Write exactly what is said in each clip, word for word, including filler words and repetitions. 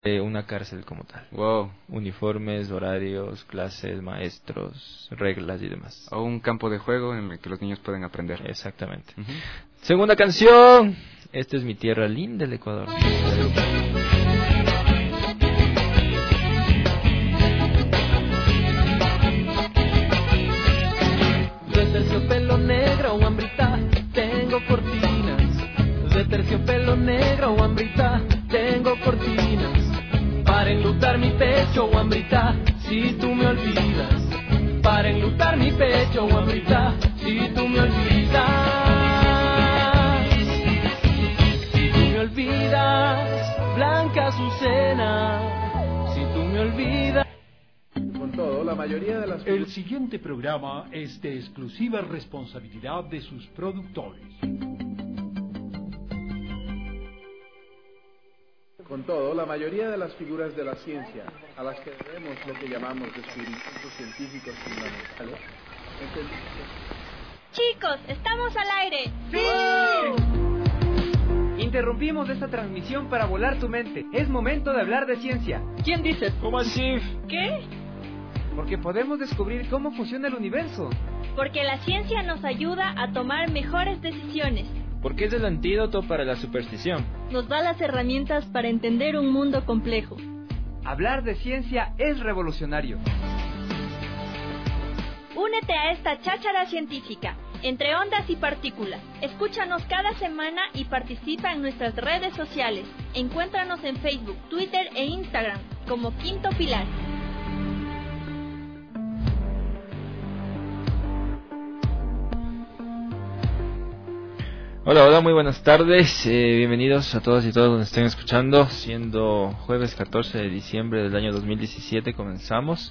Eh, una cárcel como tal. Wow. Uniformes, horarios, clases, maestros, reglas y demás. O un campo de juego en el que los niños pueden aprender. Exactamente. Uh-huh. Segunda canción. Esta es mi tierra linda, el Ecuador. De terciopelo negro o hambrita, tengo cortinas. De terciopelo negro o hambrita, tengo cortinas. Para enlutar mi pecho o hambrita, si tú me olvidas. Para enlutar mi pecho o hambrita, si tú me olvidas. Si tú me olvidas, blanca Azucena. Si tú me olvidas. Con todo, la mayoría de las... El siguiente programa es de exclusiva responsabilidad de sus productores. Con todo, la mayoría de las figuras de la ciencia, a las que debemos lo que llamamos descubrimientos científicos fundamentales, Chicos, estamos al aire. ¡Sí! Interrumpimos esta transmisión para volar tu mente. Es momento de hablar de ciencia. ¿Quién dice? ¿Cómo así? ¿Qué? Porque podemos descubrir cómo funciona el universo. Porque la ciencia nos ayuda a tomar mejores decisiones. Porque es el antídoto para la superstición. Nos da las herramientas para entender un mundo complejo. Hablar de ciencia es revolucionario. Únete a esta cháchara científica, entre ondas y partículas. Escúchanos cada semana y participa en nuestras redes sociales. Encuéntranos en Facebook, Twitter e Instagram como Quinto Pilar. Hola, hola, muy buenas tardes, eh, bienvenidos a todos y todas donde estén escuchando, siendo jueves catorce de diciembre del año dos mil diecisiete, comenzamos.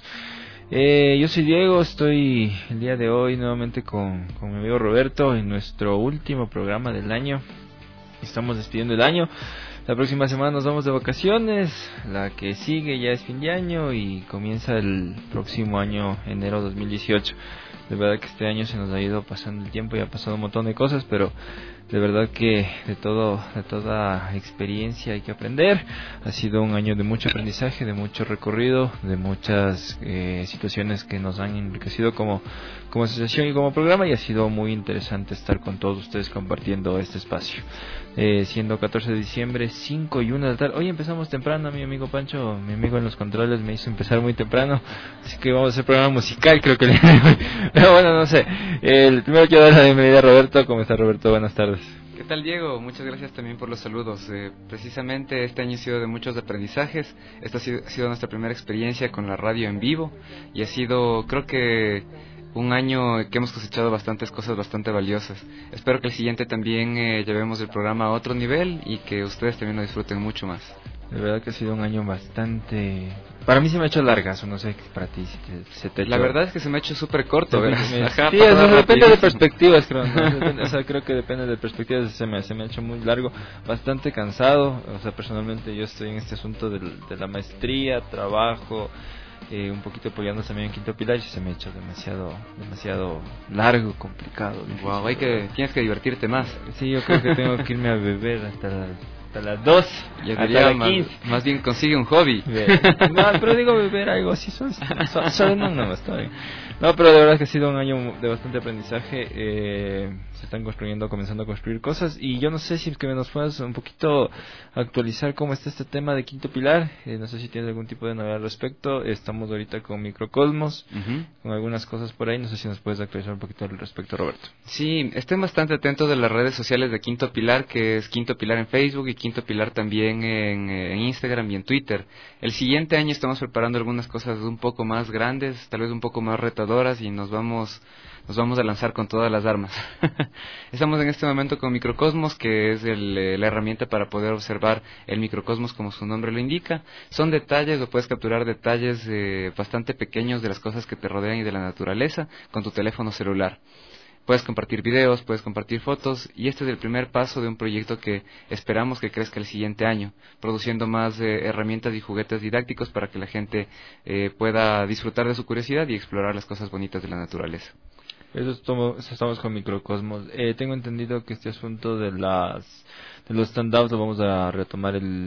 Eh, yo soy Diego, estoy el día de hoy nuevamente con, con mi amigo Roberto en nuestro último programa del año. Estamos despidiendo el año, la próxima semana nos vamos de vacaciones, la que sigue ya es fin de año y comienza el próximo año, enero dos mil dieciocho. De verdad que este año se nos ha ido pasando el tiempo y ha pasado un montón de cosas, pero de verdad que de todo, de toda experiencia hay que aprender. Ha sido un año de mucho aprendizaje, de mucho recorrido, de muchas eh, situaciones que nos han enriquecido como, como asociación y como programa, y ha sido muy interesante estar con todos ustedes compartiendo este espacio. Eh, siendo catorce de diciembre, cinco y una de la tarde. Hoy empezamos temprano, mi amigo Pancho, mi amigo en los controles me hizo empezar muy temprano, así que vamos a hacer programa musical, creo que le pero bueno, no sé. El primero quiero dar la bienvenida a Roberto. ¿Cómo está, Roberto? Buenas tardes. ¿Qué tal, Diego? Muchas gracias también por los saludos. Eh, precisamente este año ha sido de muchos aprendizajes. Esta ha sido, ha sido nuestra primera experiencia con la radio en vivo y ha sido, creo que, un año que hemos cosechado bastantes cosas bastante valiosas. Espero que el siguiente también eh, llevemos el programa a otro nivel y que ustedes también lo disfruten mucho más. De verdad que ha sido un año bastante... Para mí se me ha hecho largazo, no sé para ti si te, se te ha hecho... La verdad es que se me ha hecho súper corto, me, ¿verdad? Me... Ajá, sí, eso depende de perspectivas, creo, ¿no? Depende, o sea, creo que depende de perspectivas, se me, se me ha hecho muy largo, bastante cansado. O sea, personalmente yo estoy en este asunto de, de la maestría, trabajo, eh, un poquito apoyando también en Quinto Pilar, y se me ha hecho demasiado demasiado largo, complicado. Wow, hay que, tienes que divertirte más. Sí, yo creo que tengo que irme a beber hasta la... hasta las dos, ya hasta diría, las quince. Más, más bien consigue un hobby. No, pero digo beber algo así, solo, solo, solo no, no, está bien. No, pero de verdad que ha sido un año de bastante aprendizaje. Eh, se están construyendo, comenzando a construir cosas. Y yo no sé si es que nos puedas un poquito actualizar cómo está este tema de Quinto Pilar. Eh, no sé si tienes algún tipo de novedad al respecto. Estamos ahorita con Microcosmos, uh-huh. con algunas cosas por ahí. No sé si nos puedes actualizar un poquito al respecto, Roberto. Sí, estén bastante atentos de las redes sociales de Quinto Pilar, que es Quinto Pilar en Facebook y Quinto Pilar también en, en Instagram y en Twitter. El siguiente año estamos preparando algunas cosas un poco más grandes, tal vez un poco más retadoras, y nos vamos nos vamos a lanzar con todas las armas. Estamos en este momento con Microcosmos, que es el, la herramienta para poder observar el microcosmos como su nombre lo indica. Son detalles, o puedes capturar detalles eh, bastante pequeños de las cosas que te rodean y de la naturaleza con tu teléfono celular. Puedes compartir videos, puedes compartir fotos, y este es el primer paso de un proyecto que esperamos que crezca el siguiente año, produciendo más eh, herramientas y juguetes didácticos para que la gente eh, pueda disfrutar de su curiosidad y explorar las cosas bonitas de la naturaleza. Eso, estamos, eso estamos con Microcosmos. Eh, tengo entendido que este asunto de las de los stand-ups lo vamos a retomar el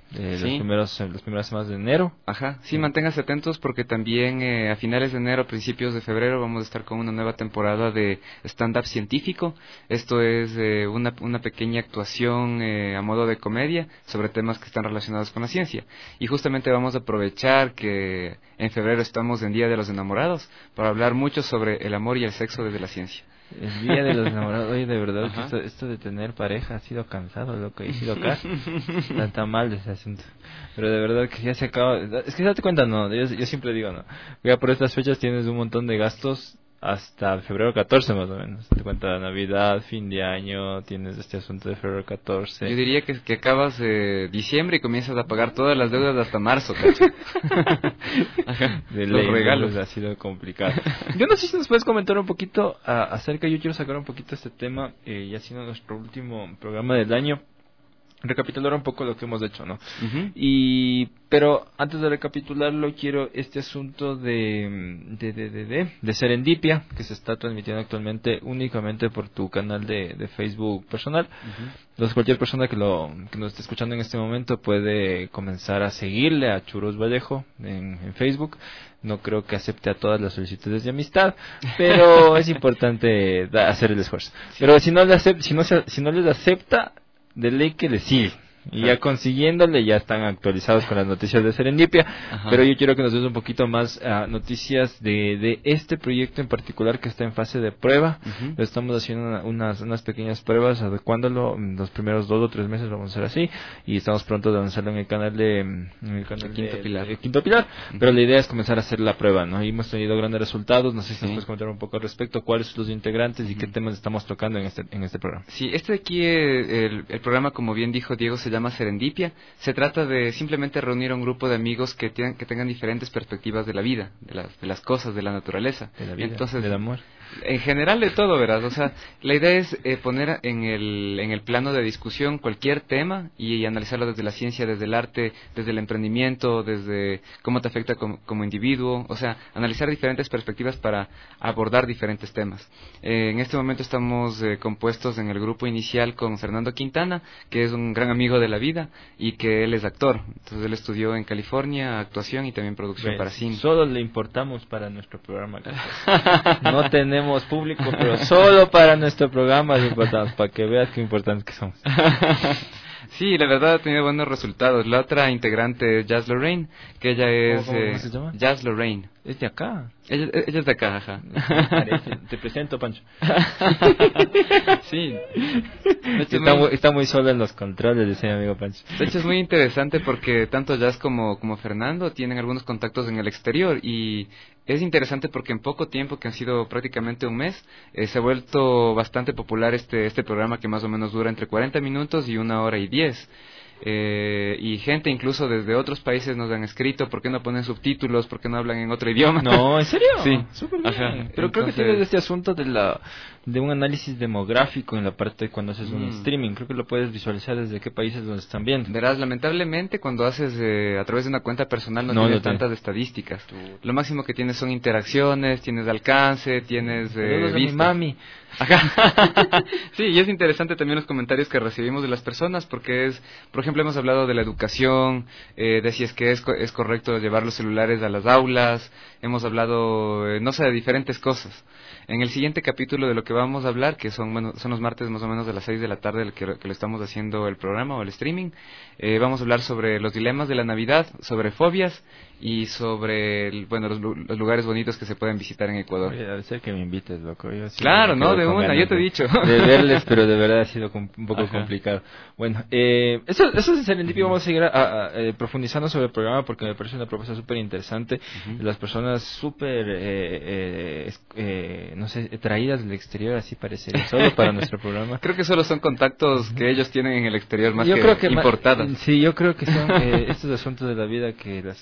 eh, Sí. los primeros, las primeras semanas de enero. Ajá, sí, manténganse atentos porque también eh, a finales de enero, principios de febrero, vamos a estar con una nueva temporada de stand-up científico. Esto es eh, una, una pequeña actuación eh, a modo de comedia sobre temas que están relacionados con la ciencia. Y justamente vamos a aprovechar que en febrero estamos en Día de los Enamorados para hablar mucho sobre el amor y el sexo desde la ciencia. El día de los enamorados. Oye, de verdad, que Ajá. esto, esto de tener pareja ha sido cansado, loco. He sido acá. Tan, tan mal ese asunto. Pero de verdad que ya se acaba. Es que date cuenta, no. Yo, yo siempre digo, no. Ya por estas fechas tienes un montón de gastos hasta febrero catorce, más o menos. Te cuenta Navidad, fin de año. Tienes este asunto de febrero catorce. Yo diría que, que acabas eh, diciembre y comienzas a pagar todas las deudas hasta marzo, ¿cacho? Ajá, De los ley, regalos. ¿no? Ha sido complicado. Yo no sé si nos puedes comentar un poquito a, acerca, yo quiero sacar un poquito este tema, eh, ya siendo nuestro último programa del año, recapitular un poco lo que hemos hecho, ¿no? Ujú. Y pero antes de recapitularlo quiero este asunto de de, de, de, de de Serendipia, que se está transmitiendo actualmente únicamente por tu canal de, de Facebook personal. Ujú. Entonces cualquier persona que lo que nos esté escuchando en este momento puede comenzar a seguirle a Churros Vallejo en, en Facebook. No creo que acepte a todas las solicitudes de amistad, pero es importante da, hacer el esfuerzo. Pero si no le acep- si no se- si no les acepta, de ley que le sigue. Y ya consiguiéndole ya están actualizados con las noticias de Serendipia. Ajá. Pero yo quiero que nos des un poquito más uh, noticias de, de este proyecto en particular que está en fase de prueba. Ujú. Estamos haciendo una- unas, unas pequeñas pruebas, adecuándolo. Los primeros dos o tres meses vamos a hacer así. Y estamos pronto de lanzarlo en el canal de, en el canal Quinto de- Pilar. de Quinto Pilar. Ujú. Pero la idea es comenzar a hacer la prueba, ¿no? Y hemos tenido grandes resultados. No sé si Sí. nos puedes comentar un poco al respecto. ¿Cuáles son los integrantes y qué Ujú. temas estamos tocando en este, en este programa? Sí, este de aquí, eh, el, el programa, como bien dijo Diego, se llama Serendipia. Se trata de simplemente reunir a un grupo de amigos que, tengan, que tengan diferentes perspectivas de la vida, de las, de las cosas, de la naturaleza. De la vida, Entonces, del amor. En general de todo, verás. O sea, la idea es eh, poner en el, en el plano de discusión cualquier tema y, y analizarlo desde la ciencia, desde el arte, desde el emprendimiento, desde cómo te afecta como, como individuo. O sea, analizar diferentes perspectivas para abordar diferentes temas. Eh, en este momento estamos eh, compuestos en el grupo inicial con Fernando Quintana, que es un gran amigo de la vida y que él es actor. Entonces él estudió en California actuación y también producción Ve, para cine. Solo le importamos para nuestro programa. No tenemos público, pero solo para nuestro programa le importamos, para que veas qué importantes que somos. Sí, la verdad ha tenido buenos resultados. La otra integrante es Jazz Lorraine, que ella es... ¿Cómo- cómo eh, se llama? Jazz Lorraine. Es de acá. Ella, ella es de acá, ajá. Parece. Te presento, Pancho. Sí. De hecho, Está muy- muy, está muy solo en los controles, dice mi amigo Pancho. De hecho, es muy interesante porque tanto Jazz como, como Fernando tienen algunos contactos en el exterior y es interesante porque en poco tiempo, que han sido prácticamente un mes, eh, se ha vuelto bastante popular este, este programa que más o menos dura entre cuarenta minutos y una hora y diez. Eh, y gente incluso desde otros países nos han escrito, ¿por qué no ponen subtítulos? ¿Por qué no hablan en otro idioma? No, ¿en serio? Sí. Súper bien. Ajá. Pero creo que Entonces- tienes este asunto de la de un análisis demográfico en la parte de cuando haces un Mm. streaming. Creo que lo puedes visualizar desde qué países los están viendo. Verás, lamentablemente cuando haces eh, a través de una cuenta personal no, No, tienes no tiene. tantas estadísticas. Lo máximo que tienes son interacciones, tienes alcance, tienes eh, Saludos a mi vistas. mami. Ajá. Sí, y es interesante también los comentarios que recibimos de las personas porque es, por ejemplo, hemos hablado de la educación, eh, de si es que es, co- es correcto llevar los celulares a las aulas, hemos hablado, eh, no sé, de diferentes cosas. En el siguiente capítulo de lo que vamos a hablar, que son, bueno, son los martes más o menos de las seis de la tarde que, que lo estamos haciendo el programa o el streaming, eh, vamos a hablar sobre los dilemas de la Navidad, sobre fobias y sobre, el- bueno, los, lu- los lugares bonitos que se pueden visitar en Ecuador. Oye, debe ser que me invites, loco. Yo sí Claro, me ¿no? quedo De con una, ganas yo te he de- dicho. De verles, pero de verdad ha sido com- un poco Ajá. complicado. Bueno, eh, eso, eso es en Serendipia. Vamos a seguir a- a- a, eh, profundizando sobre el programa porque me parece una propuesta súper interesante. Ujú. Las personas súper, eh, eh, es- eh, no sé, traídas del exterior, así parecería, solo para nuestro programa. Creo que solo son contactos que ellos tienen en el exterior más Yo que, creo que ma- importadas. Sí, yo creo que son eh, estos asuntos de la vida que las- la, la vida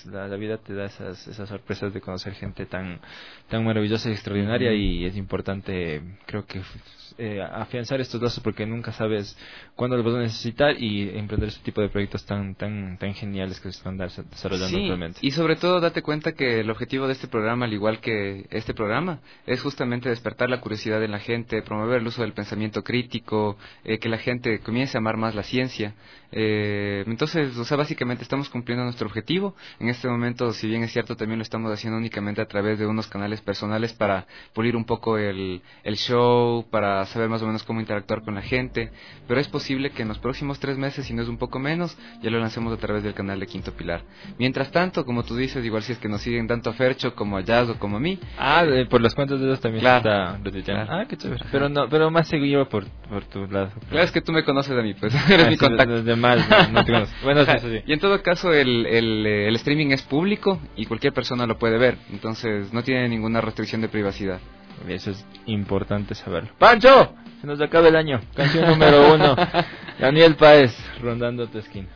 vida te da esas esas sorpresas de conocer gente tan tan maravillosa y extraordinaria, y es importante, creo que eh, afianzar estos lazos, porque nunca sabes cuándo los vas a necesitar, y emprender este tipo de proyectos tan tan tan geniales que se están desarrollando sí, actualmente. Y sobre todo date cuenta que el objetivo de este programa, al igual que este programa, es justamente despertar la curiosidad en la gente, promover el uso del pensamiento crítico, eh, que la gente comience a amar más la ciencia. Eh, entonces, o sea, básicamente estamos cumpliendo nuestro objetivo. En este momento, si bien es cierto, también lo estamos haciendo únicamente a través de unos canales personales para pulir un poco el, el show, para saber más o menos cómo interactuar con la gente, pero es posible que en los próximos tres meses, si no es un poco menos, ya lo lancemos a través del canal de Quinto Pilar. Mientras tanto, como tú dices, igual si es que nos siguen tanto a Fercho como a Jazz o como a mí. Ah, de, por las cuentas de ellos también claro, está retuiteando. claro. Ah, qué chévere. Pero no, pero más seguido por, por tu lado. Claro, es que tú me conoces a mí, pues eres ah, mi sí, contacto. De, de mal, no, no te conozco. Bueno, sí, sí, sí. Y en todo caso, el, el, el streaming es público y cualquier persona lo puede ver, entonces no tiene ninguna restricción de privacidad. Eso es importante saberlo. ¡Pancho! Se nos acaba el año. Canción número uno. Daniel Páez, Rondando tu esquina.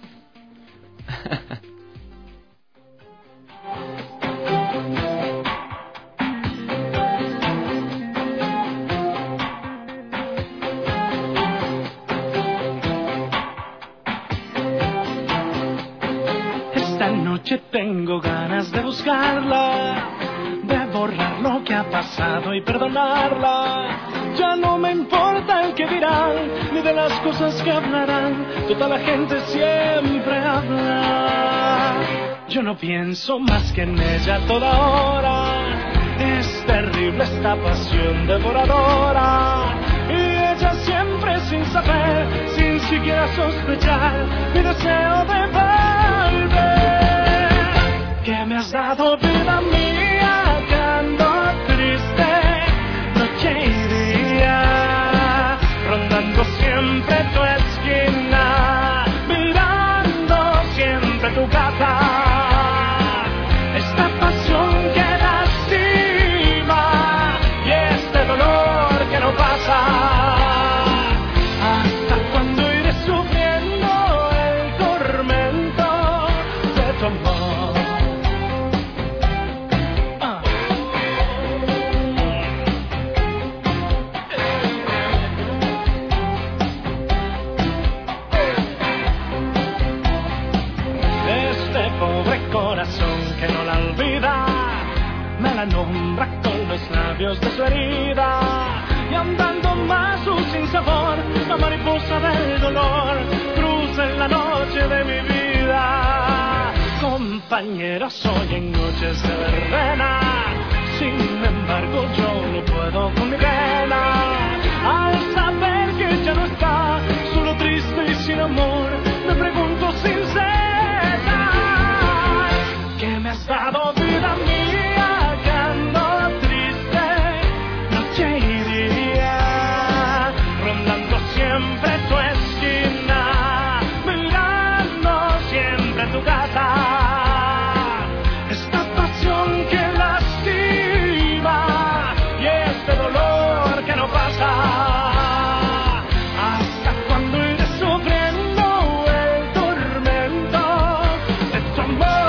Esta noche tengo ganas de buscarla, de borrar lo que ha pasado y perdonarla. Ya no me importa el que dirán, ni de las cosas que hablarán. Toda la gente siempre habla. Yo no pienso más que en ella toda hora. Es terrible esta pasión devoradora. Y ella siempre sin saber, sin siquiera sospechar, mi deseo de volver. Que me has dado vida mía, que ando triste, noche y día, rondando siempre tu esquina, mirando siempre tu casa. Esta pasión que lastima y este dolor que no pasa. ¿Hasta cuándo iré sufriendo el tormento de tu amor? Que no la olvida, me la nombra con los labios de su herida, y andando más su sinsabor, la mariposa del dolor cruza en la noche de mi vida. Compañera, soy en noches de verbena, sin embargo yo no puedo con mi pena, al saber que ya no está, solo triste y sin amor, me pregunto sin cesar. Que me has dado vida mía, que ando triste, noche y día, rondando siempre tu esquina, mirando siempre tu casa. Esta pasión que lastima y este dolor que no pasa. ¿Hasta cuándo iré sufriendo el tormento de tu amor?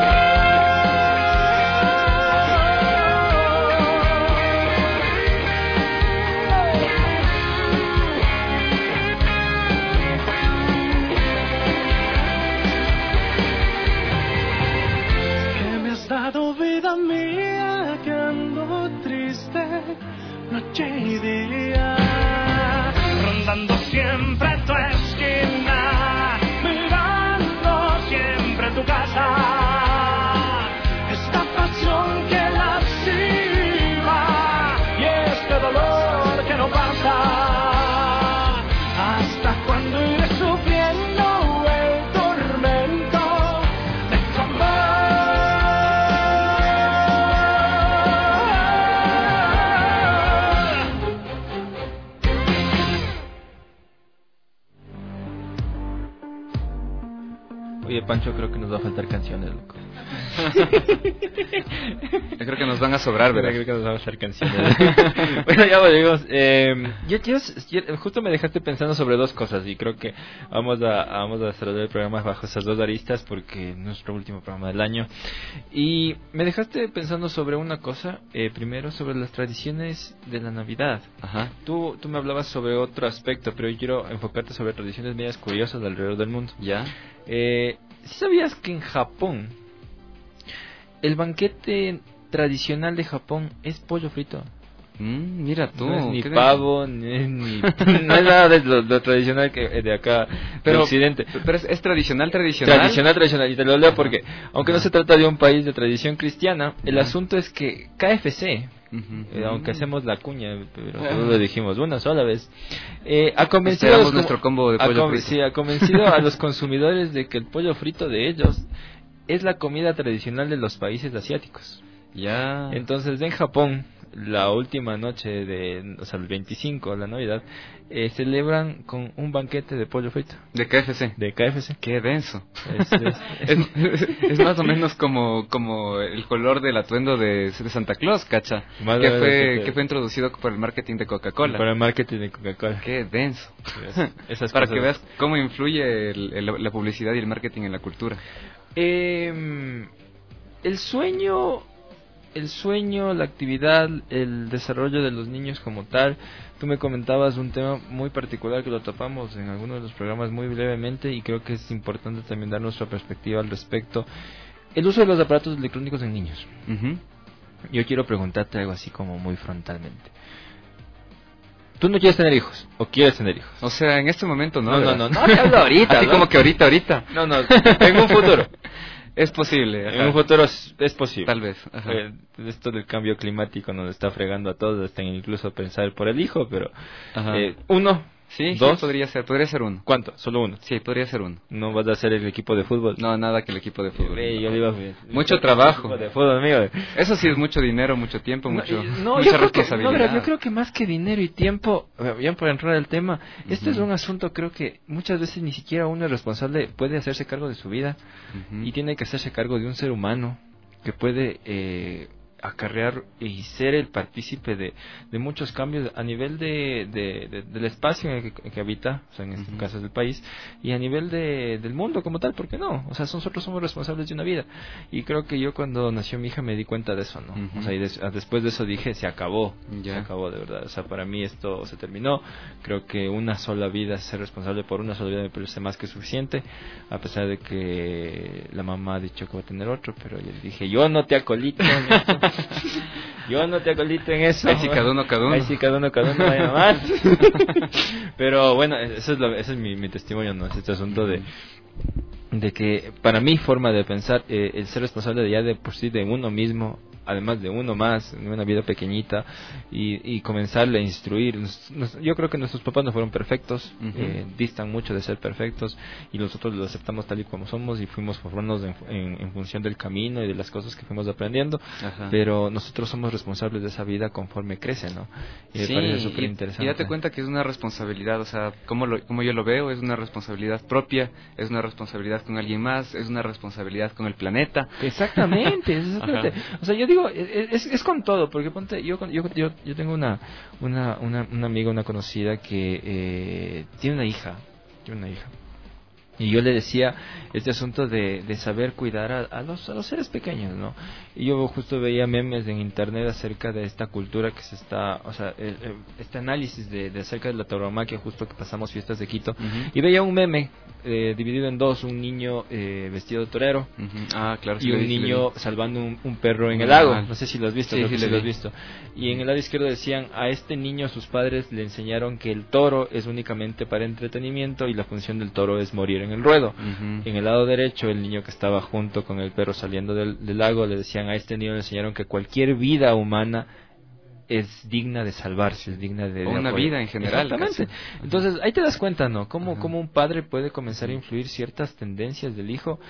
Dado vida mía, que ando triste, noche y día, rondando siempre tu esquina, mirando siempre tu casa. Esta pasión que lastima y este dolor que no pasa. ¿Hasta cuándo iré sufriendo el tormento de tu amor? Oye, Pancho, creo que nos va a faltar canciones, loco. Yo creo que nos van a sobrar, ¿verdad? Creo que nos van a faltar canciones. Bueno, ya volvemos. Eh, yo, yo, yo, justo me dejaste pensando sobre dos cosas y creo que vamos a vamos a cerrar el programa bajo esas dos aristas porque es nuestro último programa del año. Y me dejaste pensando sobre una cosa, eh, primero sobre las tradiciones de la Navidad. Ajá. Tú, tú me hablabas sobre otro aspecto, pero yo quiero enfocarte sobre tradiciones medias curiosas alrededor del mundo. ¿Ya? Eh, ¿sí sabías que en Japón el banquete tradicional de Japón es pollo frito? Mm, mira tú. No es ni ¿qué pavo, ni, ni no es nada de lo, lo tradicional que de acá, pero, de Occidente. Pero es, es tradicional, tradicional. Tradicional, tradicional. Y te lo leo porque, aunque no se trata de un país de tradición cristiana, el asunto es que K F C, uh-huh. eh, aunque hacemos la cuña, pero uh-huh. lo dijimos una sola vez, eh, ha convencido a los, nuestro combo de pollo ha, frito. Sí, ha convencido a los consumidores de que el pollo frito de ellos es la comida tradicional de los países asiáticos. Ya. Entonces, en Japón, la última noche de, o sea, el veinticinco, la Navidad, eh, celebran con un banquete de pollo frito. De K F C. De K F C. Qué denso. Es, es, es, es más o menos como como el color del atuendo de, de Santa Claus, ¿cacha? Más que o menos, fue sí, que fue introducido por el marketing de Coca-Cola. Por el marketing de Coca-Cola. Qué denso. Es, esas Para cosas. que veas cómo influye el, el, la publicidad y el marketing en la cultura. Eh, el sueño... El sueño, la actividad, el desarrollo de los niños como tal. Tú me comentabas un tema muy particular que lo topamos en algunos de los programas muy brevemente y creo que es importante también dar nuestra perspectiva al respecto. El uso de los aparatos electrónicos en niños. Uh-huh. Yo quiero preguntarte algo así como muy frontalmente. ¿Tú no quieres tener hijos o quieres tener hijos? O sea, en este momento no. No, ¿verdad? no, no, no te hablo ahorita. Así ¿no? como que ahorita, ahorita. No, no, en un futuro. Es posible. Ajá. En un futuro es, es posible. Tal vez. Ajá. Eh, esto del cambio climático nos está fregando a todos, hasta incluso pensar por el hijo, pero eh, uno, sí, dos, sí, podría ser, podría ser uno. ¿Cuánto? Solo uno. Sí, podría ser uno. No vas a hacer el equipo de fútbol. No, nada que el equipo de fútbol. Eh, yo le iba a... Mucho trabajo. De fútbol, amigo. Eso sí es mucho dinero, mucho tiempo, mucho, no, no, mucha yo responsabilidad. Que, no, yo creo que más que dinero y tiempo, bien por entrar al tema, uh-huh. este es un asunto, creo que muchas veces ni siquiera uno es responsable, puede hacerse cargo de su vida uh-huh. y tiene que hacerse cargo de un ser humano que puede eh, acarrear y ser el partícipe de, de muchos cambios a nivel de, de, de del espacio en el que, en que habita, o sea, en este uh-huh. caso del país, y a nivel de, del mundo como tal, ¿por qué no? O sea, nosotros somos responsables de una vida, y creo que yo cuando nació mi hija me di cuenta de eso, ¿no? Uh-huh. O sea, y des, después de eso dije, se acabó, yeah. se acabó de verdad, o sea, para mí esto se terminó. Creo que una sola vida, ser responsable por una sola vida me parece más que suficiente, a pesar de que la mamá ha dicho que va a tener otro, pero yo le dije, yo no te acolito en esto. Yo no te acolito en eso. Ahí sí, cada uno, cada uno. Ahí sí, cada uno, cada uno, vaya más. Pero bueno, eso es, lo, ese es mi, mi testimonio, ¿no? Es este asunto de de que para mi forma de pensar, eh, el ser responsable de ya de por sí de uno mismo, además de uno más, en una vida pequeñita, y, y comenzarle a instruir. Nos, nos, yo creo que nuestros papás no fueron perfectos, uh-huh. eh, distan mucho de ser perfectos, y nosotros los aceptamos tal y como somos, y fuimos formándonos en, en, en función del camino y de las cosas que fuimos aprendiendo, Ajá. pero nosotros somos responsables de esa vida conforme crece, ¿no? Y sí, me parece súper interesante. Y date cuenta que es una responsabilidad, o sea, como, lo, como yo lo veo, es una responsabilidad propia, es una responsabilidad con alguien más, es una responsabilidad con el planeta. Exactamente, exactamente. O sea, yo digo, es, es con todo, porque ponte, yo yo yo, yo tengo una, una una una amiga, una conocida que eh, tiene una hija, tiene una hija. Y yo le decía este asunto de, de saber cuidar a, a los a los seres pequeños, ¿no? Y yo justo veía memes en internet acerca de esta cultura que se está, o sea, el, el, este análisis de, de acerca de la tauromaquia, justo que pasamos fiestas de Quito, uh-huh. y veía un meme eh, dividido en dos, un niño eh, vestido de torero, uh-huh. ah, claro, y sí, un sí, niño sí. salvando un, un perro en el lago. No sé si lo has visto, sí, creo sí, que sí lo has visto. Y en el lado izquierdo decían, a este niño sus padres le enseñaron que el toro es únicamente para entretenimiento y la función del toro es morir en el ruedo. Uh-huh. En el lado derecho, el niño que estaba junto con el perro saliendo del, del lago, le decían, a este niño le enseñaron que cualquier vida humana es digna de salvarse, es digna de... O una apoyo. vida en general. Exactamente. Casi. Entonces, ahí te das cuenta, ¿no? Cómo, uh-huh. cómo un padre puede comenzar a influir ciertas tendencias del hijo.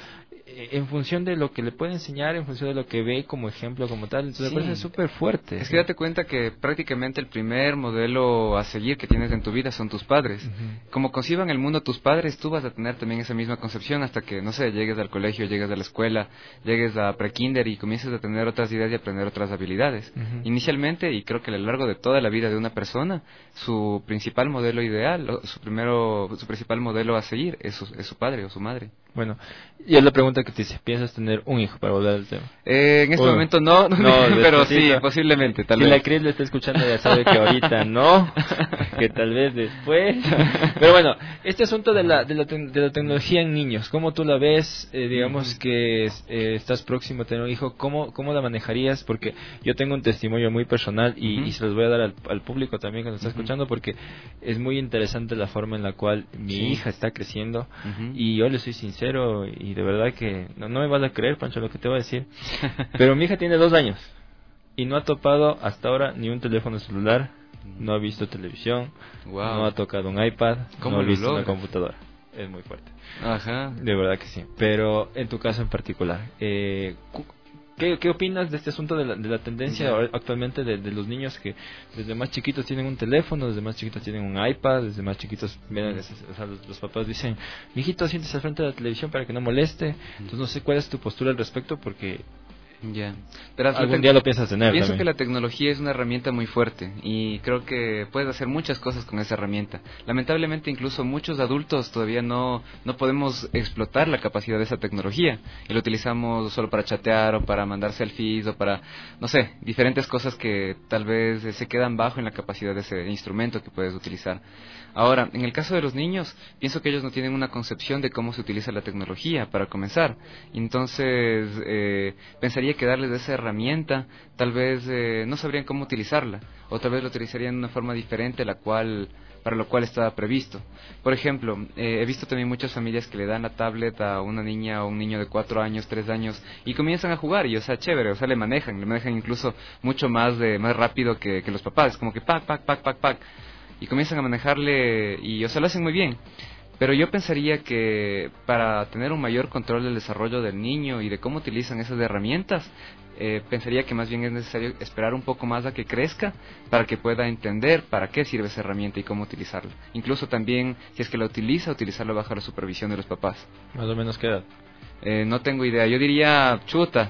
en función de lo que le puede enseñar, en función de lo que ve como ejemplo, como tal. Entonces, sí, me parece súper fuerte. Es que date cuenta que prácticamente el primer modelo a seguir que tienes en tu vida son tus padres. Uh-huh. Como conciban el mundo tus padres, tú vas a tener también esa misma concepción hasta que, no sé, llegues al colegio, llegues a la escuela, llegues a pre-kinder y comiences a tener otras ideas y aprender otras habilidades. Uh-huh. Inicialmente, y creo que a lo largo de toda la vida de una persona, su principal modelo ideal, su primero, su principal modelo a seguir es su, es su padre o su madre. Bueno, y es la pregunta que te hice, ¿piensas tener un hijo para volver al tema? Eh, en este Uy. momento no, no pero sí, posiblemente, tal si vez. Si la Cris lo está escuchando ya sabe que ahorita no, que tal vez después. Pero bueno, este asunto de la de la, te- de la tecnología en niños, ¿cómo tú la ves? Eh, digamos uh-huh. que eh, estás próximo a tener un hijo, ¿cómo cómo la manejarías? Porque yo tengo un testimonio muy personal y, uh-huh. y se los voy a dar al, al público también que nos está uh-huh. escuchando, porque es muy interesante la forma en la cual mi sí. hija está creciendo uh-huh. y yo le soy sincero y de verdad que no, no me vas a creer, Pancho, lo que te voy a decir, pero mi hija tiene dos años y no ha topado hasta ahora ni un teléfono celular, no ha visto televisión, wow. no ha tocado un iPad, no ha visto una computadora. Es muy fuerte. Ajá. De verdad que sí. Pero en tu caso en particular, eh, ¿Qué, ¿Qué opinas de este asunto de la, de la tendencia yeah. actualmente de, de los niños que desde más chiquitos tienen un teléfono, desde más chiquitos tienen un iPad, desde más chiquitos, miren, mm. o sea, los, los papás dicen, mijito, siéntese al frente de la televisión para que no moleste? Mm. Entonces no sé cuál es tu postura al respecto, porque ya yeah. Pero algún día lo piensas tener. Pienso también. que la tecnología es una herramienta muy fuerte y creo que puedes hacer muchas cosas con esa herramienta. Lamentablemente incluso muchos adultos todavía no no podemos explotar la capacidad de esa tecnología y lo utilizamos solo para chatear o para mandar selfies o para, no sé, diferentes cosas que tal vez se quedan bajo en la capacidad de ese instrumento que puedes utilizar. Ahora, en el caso de los niños, pienso que ellos no tienen una concepción de cómo se utiliza la tecnología, para comenzar. Entonces, eh, pensaría que darles esa herramienta, tal vez eh, no sabrían cómo utilizarla, o tal vez lo utilizarían de una forma diferente, la cual, para lo cual estaba previsto. Por ejemplo, eh, he visto también muchas familias que le dan la tablet a una niña o un niño de cuatro años, tres años, y comienzan a jugar, y o sea, chévere, o sea, le manejan, le manejan incluso mucho más de más rápido que, que los papás, como que pac, pac, pac, pac, pac. Y comienzan a manejarle y, o sea, lo hacen muy bien. Pero yo pensaría que para tener un mayor control del desarrollo del niño y de cómo utilizan esas herramientas, eh, pensaría que más bien es necesario esperar un poco más a que crezca para que pueda entender para qué sirve esa herramienta y cómo utilizarla. Incluso también, si es que la utiliza, utilizarla bajo la supervisión de los papás. ¿Más o menos qué edad? Eh, no tengo idea, yo diría chuta.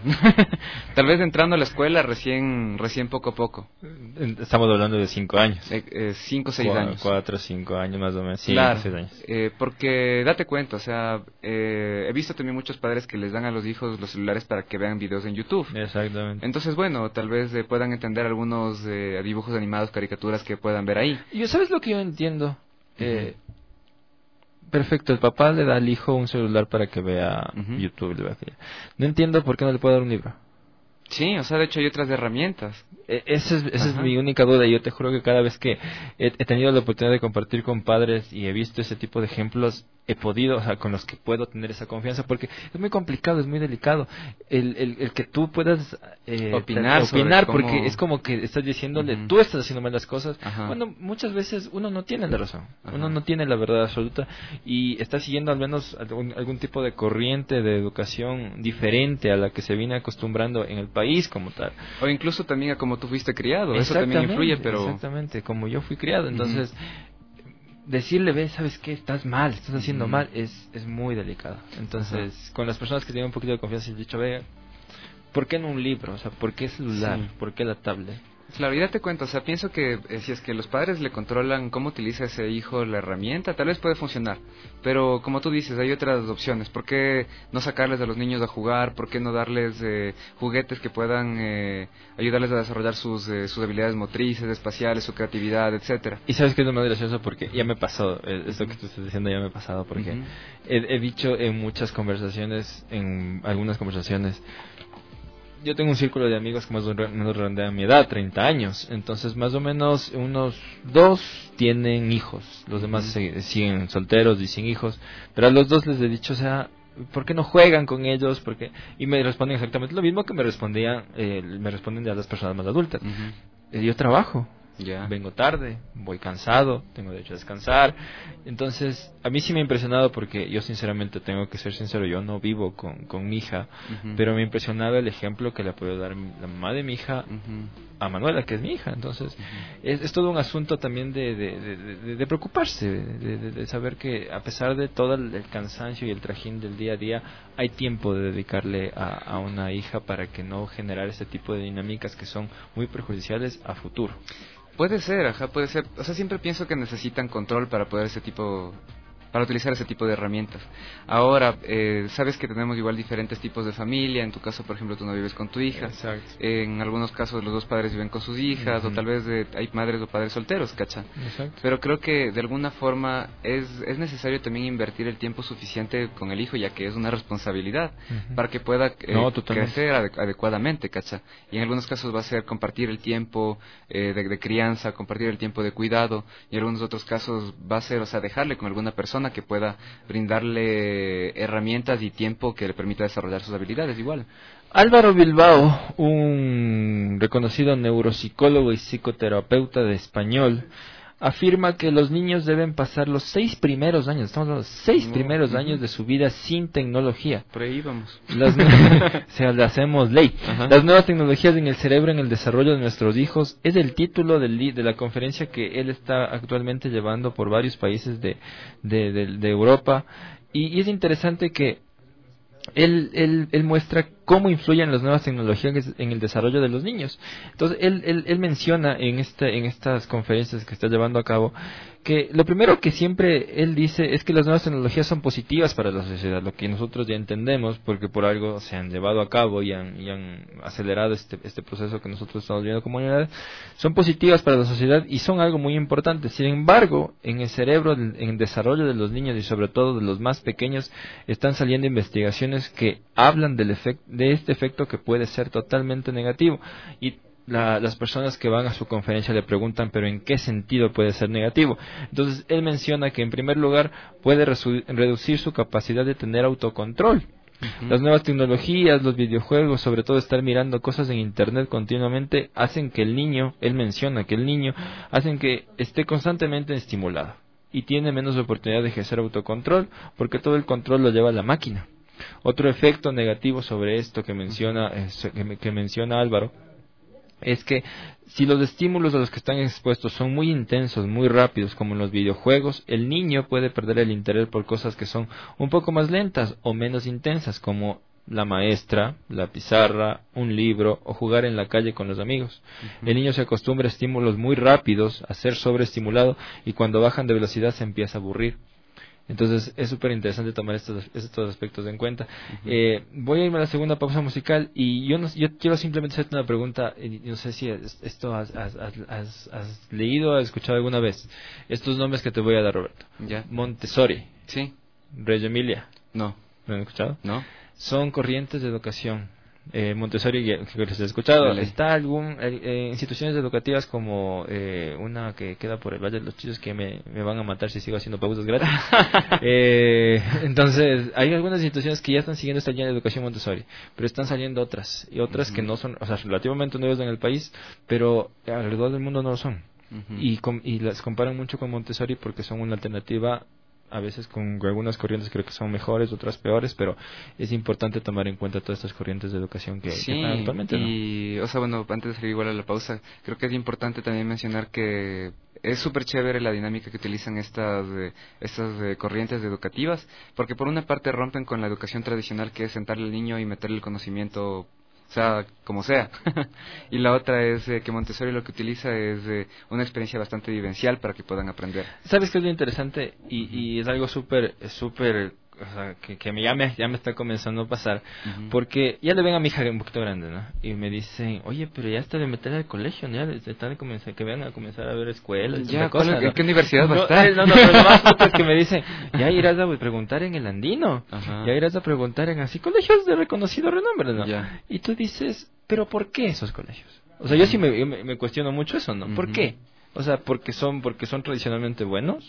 Tal vez entrando a la escuela recién recién poco a poco. Estamos hablando de cinco años. Eh, eh, cinco o seis Cu- años. Cuatro, cinco años más o menos. Cinco, claro, seis años. Eh, porque date cuenta, o sea, eh, he visto también muchos padres que les dan a los hijos los celulares para que vean videos en YouTube. Exactamente. Entonces, bueno, tal vez eh, puedan entender algunos eh, dibujos animados, caricaturas que puedan ver ahí. ¿Y sabes lo que yo entiendo? Eh, uh-huh. Perfecto, el papá le da al hijo un celular para que vea uh-huh. YouTube. Le vea que... No entiendo por qué no le puede dar un libro. Sí, o sea, de hecho hay otras herramientas. Eh, esa es, esa es mi única duda y yo te juro que cada vez que he, he tenido la oportunidad de compartir con padres y he visto ese tipo de ejemplos, he podido, o sea, con los que puedo tener esa confianza, porque es muy complicado, es muy delicado el, el, el que tú puedas eh, opinar, opinar cómo... porque es como que estás diciéndole, uh-huh. tú estás haciendo mal las cosas. Ajá. Bueno, muchas veces uno no tiene la razón, Ajá. uno no tiene la verdad absoluta y está siguiendo al menos algún, algún tipo de corriente de educación diferente a la que se viene acostumbrando en el país como tal. O incluso también a cómo tú fuiste criado, eso también influye, pero... Exactamente, como yo fui criado, entonces... Uh-huh. Decirle, ve, ¿sabes qué? Estás mal, estás haciendo mm. mal, es es muy delicado. Entonces, Ajá. con las personas que tienen un poquito de confianza, he dicho, ve, ¿por qué no un libro? O sea, ¿por qué celular? Sí. ¿Por qué la tablet? Claro, y date cuenta, o sea, pienso que eh, si es que los padres le controlan cómo utiliza ese hijo la herramienta, tal vez puede funcionar. Pero como tú dices, hay otras opciones. ¿Por qué no sacarles a los niños a jugar? ¿Por qué no darles eh, juguetes que puedan eh, ayudarles a desarrollar sus eh, sus habilidades motrices, espaciales, su creatividad, etcétera? Y sabes que es lo más gracioso porque ya me pasó, eh, esto que tú estás diciendo ya me ha pasado porque uh-huh. he, he dicho en muchas conversaciones, en algunas conversaciones, yo tengo un círculo de amigos que más o menos rondean mi edad, treinta años. Entonces, más o menos, unos dos tienen hijos. Los demás se, siguen solteros y sin hijos. Pero a los dos les he dicho, o sea, ¿por qué no juegan con ellos? Porque Y me responden exactamente lo mismo que me respondían, eh, me responden ya las personas más adultas. Uh-huh. Eh, yo trabajo. Yeah. Vengo tarde, voy cansado, tengo derecho a descansar. Entonces, a mí sí me ha impresionado porque yo sinceramente tengo que ser sincero, yo no vivo con, con mi hija, uh-huh. pero me ha impresionado el ejemplo que le puedo dar la mamá de mi hija uh-huh. a Manuela, que es mi hija. Entonces, uh-huh. es, es todo un asunto también de, de, de, de, de preocuparse, de, de, de saber que a pesar de todo el, el cansancio y el trajín del día a día, hay tiempo de dedicarle a, a una hija para que no generar ese tipo de dinámicas que son muy perjudiciales a futuro. Puede ser, ajá, puede ser. O sea, siempre pienso que necesitan control para poder ese tipo, para utilizar ese tipo de herramientas. Ahora, eh, sabes que tenemos igual diferentes tipos de familia. En tu caso, por ejemplo, tú no vives con tu hija. Exacto. En algunos casos los dos padres viven con sus hijas, uh-huh. o tal vez de, hay madres o padres solteros, ¿cacha? Exacto. Pero creo que de alguna forma es, es necesario también invertir el tiempo suficiente con el hijo, ya que es una responsabilidad, uh-huh. para que pueda eh, no, crecer ade- adecuadamente, ¿cacha? Y en algunos casos va a ser compartir el tiempo eh, de, de crianza, compartir el tiempo de cuidado, y en algunos otros casos va a ser, o sea, dejarle con alguna persona que pueda brindarle herramientas y tiempo que le permita desarrollar sus habilidades igual. Álvaro Bilbao, un reconocido neuropsicólogo y psicoterapeuta de español, afirma que los niños deben pasar los seis primeros años, estamos hablando de seis no, primeros uh-huh. años de su vida sin tecnología. Por ahí vamos. Las, o sea, le hacemos ley. Uh-huh. Las nuevas tecnologías en el cerebro, en el desarrollo de nuestros hijos, es el título del, de la conferencia que él está actualmente llevando por varios países de, de, de, de Europa. Y, y es interesante que él, él, él muestra cómo influyen las nuevas tecnologías en el desarrollo de los niños. Entonces, él, él, él menciona en, este, en estas conferencias que está llevando a cabo que lo primero que siempre él dice es que las nuevas tecnologías son positivas para la sociedad, lo que nosotros ya entendemos porque por algo se han llevado a cabo y han, y han acelerado este, este proceso que nosotros estamos viviendo como humanidad, son positivas para la sociedad y son algo muy importante. Sin embargo, en el cerebro, en el desarrollo de los niños y sobre todo de los más pequeños, están saliendo investigaciones que hablan del efecto de este efecto que puede ser totalmente negativo y la, las personas que van a su conferencia le preguntan pero en qué sentido puede ser negativo. Entonces él menciona que en primer lugar puede resu- reducir su capacidad de tener autocontrol. Uh-huh. Las nuevas tecnologías, los videojuegos, sobre todo estar mirando cosas en internet continuamente, hacen que el niño, él menciona que el niño, hacen que esté constantemente estimulado y tiene menos oportunidad de ejercer autocontrol porque todo el control lo lleva a la máquina. Otro efecto negativo sobre esto que menciona que, que menciona Álvaro es que si los estímulos a los que están expuestos son muy intensos, muy rápidos, como en los videojuegos, el niño puede perder el interés por cosas que son un poco más lentas o menos intensas, como la maestra, la pizarra, un libro o jugar en la calle con los amigos. Uh-huh. El niño se acostumbra a estímulos muy rápidos, a ser sobreestimulado y cuando bajan de velocidad se empieza a aburrir. Entonces es súper interesante tomar estos, estos aspectos en cuenta. Uh-huh. eh, voy a irme a la segunda pausa musical y yo no, yo quiero simplemente hacerte una pregunta. Y no sé si esto has, has, has, has leído o has escuchado alguna vez estos nombres que te voy a dar, Roberto. Ya. Montessori. Sí. Reggio Emilia. No. ¿Lo han escuchado? No. Son corrientes de educación. Eh, Montessori, que les he escuchado, Dale. Está algún eh, instituciones educativas como eh, una que queda por el Valle de los Chillos que me, me van a matar si sigo haciendo pausas gratis. eh, entonces, hay algunas instituciones que ya están siguiendo esta línea de educación Montessori, pero están saliendo otras, y otras uh-huh. que no son, o sea, relativamente nuevas en el país, pero alrededor del mundo no lo son. Uh-huh. Y, com- y las comparan mucho con Montessori porque son una alternativa a veces con algunas corrientes creo que son mejores, otras peores, pero es importante tomar en cuenta todas estas corrientes de educación que, sí, que están actualmente, ¿no? Y, o sea, bueno, antes de salir igual a la pausa, creo que es importante también mencionar que es súper chévere la dinámica que utilizan estas, eh, estas eh, corrientes educativas, porque por una parte rompen con la educación tradicional que es sentarle al niño y meterle el conocimiento, o sea, como sea. Y la otra es eh, que Montessori lo que utiliza es eh, una experiencia bastante vivencial para que puedan aprender. ¿Sabes qué es lo interesante? Y, y es algo súper, súper, o sea, que, que me, ya, me, ya me está comenzando a pasar, uh-huh. porque ya le ven a mi hija un poquito grande, ¿no? Y me dicen, oye, pero ya está de meter al colegio, ¿no? Ya están de comenzar, que van a comenzar a ver escuelas. Ya, cosa, ¿en ¿no? qué universidad va a no, estar? No, no, pero lo más fuerte es que me dicen, ya irás a preguntar en el Andino, uh-huh. ya irás a preguntar en así colegios de reconocido renombre, ¿no? Yeah. Y tú dices, ¿pero por qué esos colegios? O sea, yo sí me, me, me cuestiono mucho eso, ¿no? ¿Por uh-huh. qué? O sea, porque son porque son tradicionalmente buenos,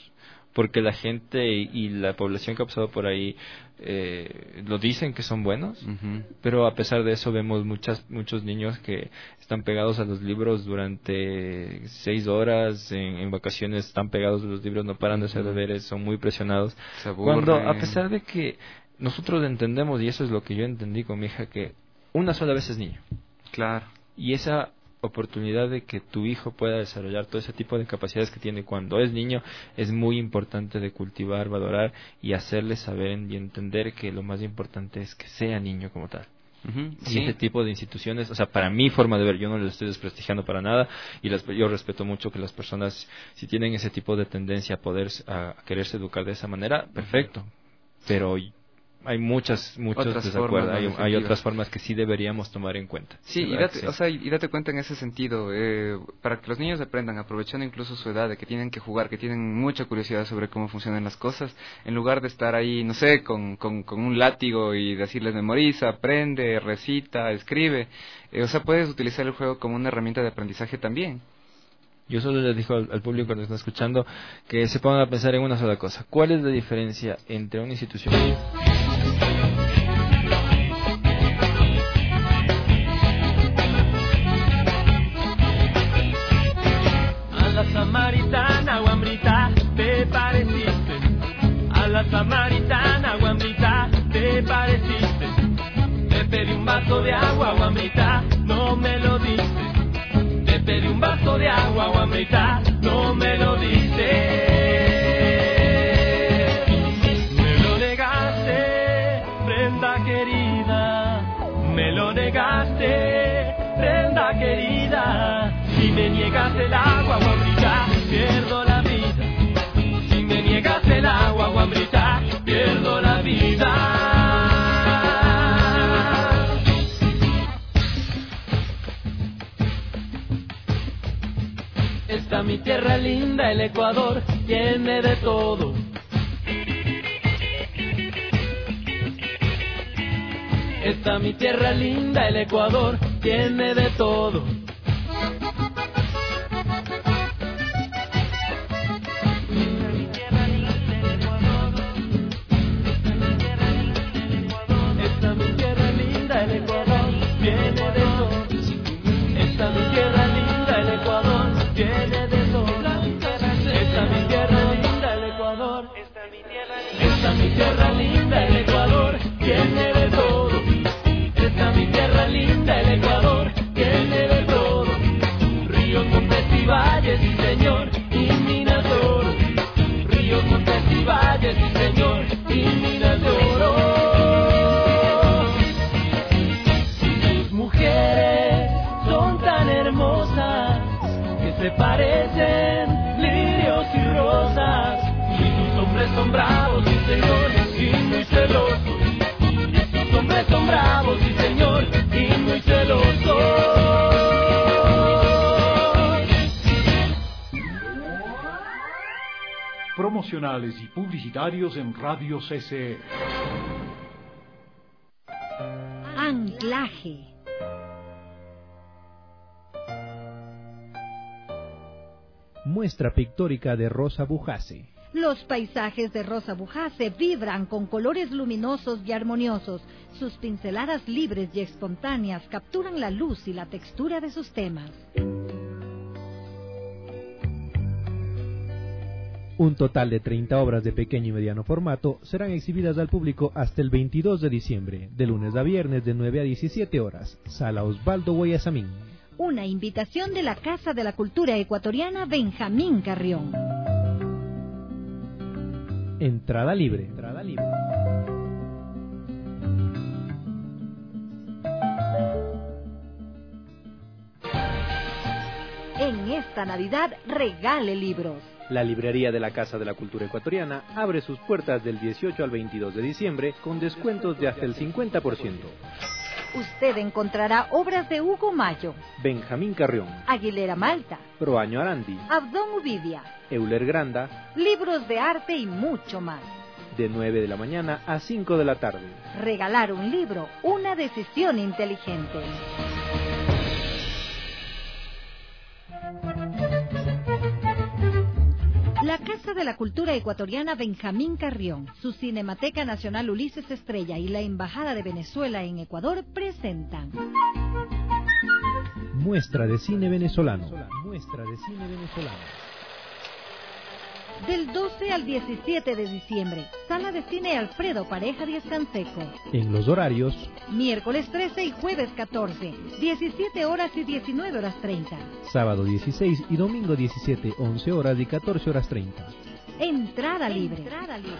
porque la gente y, y la población que ha pasado por ahí eh, lo dicen que son buenos, uh-huh. pero a pesar de eso vemos muchas muchos niños que están pegados a los libros durante seis horas, en, en vacaciones están pegados a los libros, no paran de hacer uh-huh. deberes, son muy presionados. Se aburren. Cuando a pesar de que nosotros entendemos, y eso es lo que yo entendí con mi hija, que una sola vez es niño. Claro. Y esa oportunidad de que tu hijo pueda desarrollar todo ese tipo de capacidades que tiene cuando es niño es muy importante de cultivar, valorar y hacerle saber y entender que lo más importante es que sea niño como tal. Uh-huh, y sí. ese tipo de instituciones, o sea, para mi forma de ver, yo no les estoy desprestigiando para nada y las, yo respeto mucho que las personas, si tienen ese tipo de tendencia a poder, a quererse educar de esa manera, perfecto, pero hay muchas, muchos otras desacuerdos, hay, hay otras formas que sí deberíamos tomar en cuenta. Sí, y date, sí. O sea, y date cuenta en ese sentido, eh, para que los niños aprendan, aprovechando incluso su edad, de que tienen que jugar, que tienen mucha curiosidad sobre cómo funcionan las cosas, en lugar de estar ahí, no sé, con, con, con un látigo y decirles memoriza, aprende, recita, escribe, eh, o sea, puedes utilizar el juego como una herramienta de aprendizaje también. Yo solo les digo al, al público que nos está escuchando que se pongan a pensar en una sola cosa. ¿Cuál es la diferencia entre una institución y... A la samaritana, guambrita, te pareciste. A la samaritana, guambrita, te pareciste. Te pedí un vaso de agua, guambrita, no me lo diste. Te pedí un vaso de agua, guambrita, no me lo diste. Me lo negaste, prenda querida. Me lo negaste, prenda querida. Si me niegas el agua, guambrita, pierdo la vida. Si me niegas el agua, guambrita, pierdo la vida. Esta mi tierra linda, el Ecuador, tiene de todo. Esta mi tierra linda, el Ecuador, tiene de todo. Esta mi tierra linda, el Ecuador, tiene de todo. Esta mi tierra linda, el Ecuador, tiene de todo. Esta mi tierra linda, el Ecuador. Esta mi tierra linda, el Ecuador, tiene de todo. Esta mi tierra linda, el Ecuador, tiene de todo. Ríos, montes y valles, sí señor, y minas de oro. Ríos, montes y valles, sí señor, y minas de oro. Y sus mujeres son tan hermosas que se parecen lirios y rosas. Y sus hombres son bravos, sí señor, y muy celosos. Y sus hombres son bravos, sí señor, y muy celosos. Promocionales y publicitarios en Radio C C R. Anclaje. Muestra pictórica de Rosa Bujase. Los paisajes de Rosa Bujase vibran con colores luminosos y armoniosos. Sus pinceladas libres y espontáneas capturan la luz y la textura de sus temas. Un total de treinta obras de pequeño y mediano formato serán exhibidas al público hasta el veintidós de diciembre, de lunes a viernes de nueve a diecisiete horas, Sala Osvaldo Guayasamín. Una invitación de la Casa de la Cultura Ecuatoriana Benjamín Carrión. Entrada libre. Entrada libre. En esta Navidad regale libros. La librería de la Casa de la Cultura Ecuatoriana abre sus puertas del dieciocho al veintidós de diciembre con descuentos de hasta el cincuenta por ciento. Usted encontrará obras de Hugo Mayo, Benjamín Carrión, Aguilera Malta, Proaño Arandi, Abdón Uvidia, Euler Granda, libros de arte y mucho más. De nueve de la mañana a cinco de la tarde. Regalar un libro, una decisión inteligente. La Casa Casa de la Cultura Ecuatoriana Benjamín Carrión, su Cinemateca Nacional Ulises Estrella y la Embajada de Venezuela en Ecuador presentan Muestra de cine venezolano. Muestra de cine venezolano. Del doce al diecisiete de diciembre, Sala de Cine Alfredo Pareja Díaz Canseco. En los horarios: miércoles trece y jueves catorce, diecisiete horas y diecinueve horas treinta. Sábado dieciséis y domingo diecisiete, once horas y catorce horas treinta. Entrada libre. Entrada libre.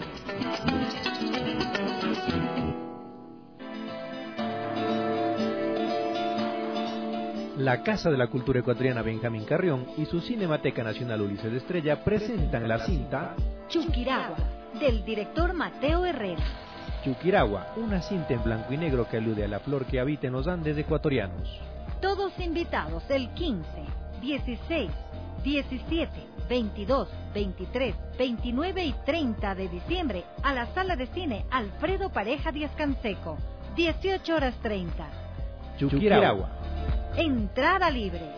La Casa de la Cultura Ecuatoriana Benjamín Carrión y su Cinemateca Nacional Ulises Estrella presentan la cinta Chuquiragua, del director Mateo Herrera. Chuquiragua, una cinta en blanco y negro que alude a la flor que habita en los Andes ecuatorianos. Todos invitados el quince, dieciséis, diecisiete, veintidós, veintitrés, veintinueve y treinta de diciembre a la Sala de Cine Alfredo Pareja Díaz Canseco, dieciocho horas treinta. Chuquiragua. Entrada libre.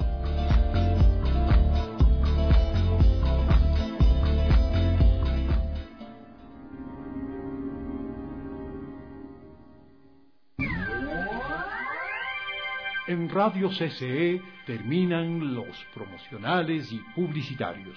En Radio C C E terminan los promocionales y publicitarios.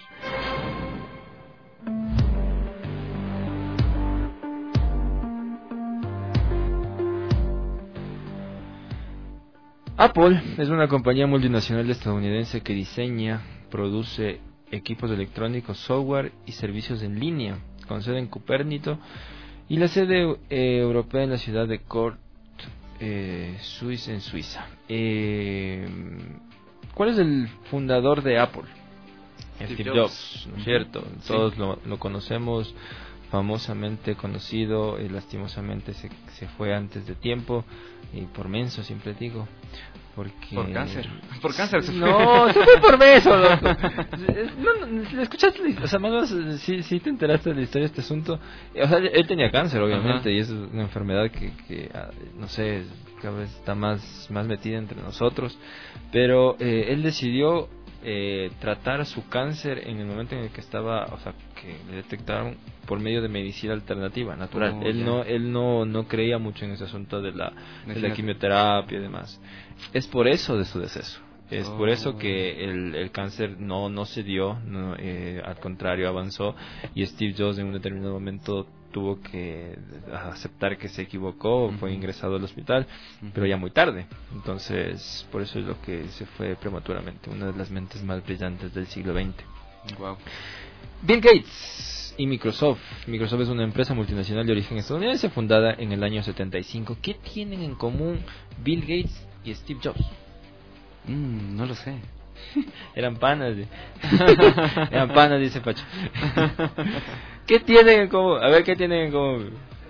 Apple es una compañía multinacional estadounidense que diseña, produce equipos electrónicos, software y servicios en línea, con sede en Cupérnito y la sede eh, europea en la ciudad de Cork, eh, Suiza, en Suiza. Eh, ¿Cuál es el fundador de Apple? Steve, Steve Jobs, Jobs, ¿no es cierto? Sí. Todos lo, lo conocemos, famosamente conocido, eh, lastimosamente se, se fue antes de tiempo, y por menso siempre digo, porque... Por cáncer, por cáncer se fue. No, se fue por menso, loco. No, no, ¿escuchaste? O sea, más o menos, sí, sí te enteraste de la historia de este asunto. O sea, él tenía cáncer, obviamente, ajá, y es una enfermedad que, que no sé, cada vez está más, más metida entre nosotros, pero eh, él decidió Eh, tratar su cáncer en el momento en el que estaba, o sea, que le detectaron por medio de medicina alternativa, natural. Oh, él yeah. no él no no creía mucho en ese asunto de la, de la quimioterapia y demás. Es por eso de su deceso. Es oh. por eso que el, el cáncer no no se dio, no, eh, al contrario, avanzó, y Steve Jobs en un determinado momento tuvo que aceptar que se equivocó, uh-huh. fue ingresado al hospital, uh-huh. pero ya muy tarde. Entonces, por eso es lo que se fue prematuramente, una de las mentes más brillantes del siglo veinte. Wow. Bill Gates y Microsoft. Microsoft es una empresa multinacional de origen estadounidense fundada en el año setenta y cinco. ¿Qué tienen en común Bill Gates y Steve Jobs? Mm, no lo sé. Eran panas, eran panas, dice Pacho. ¿Qué tienen en común? A ver, ¿qué tienen en común?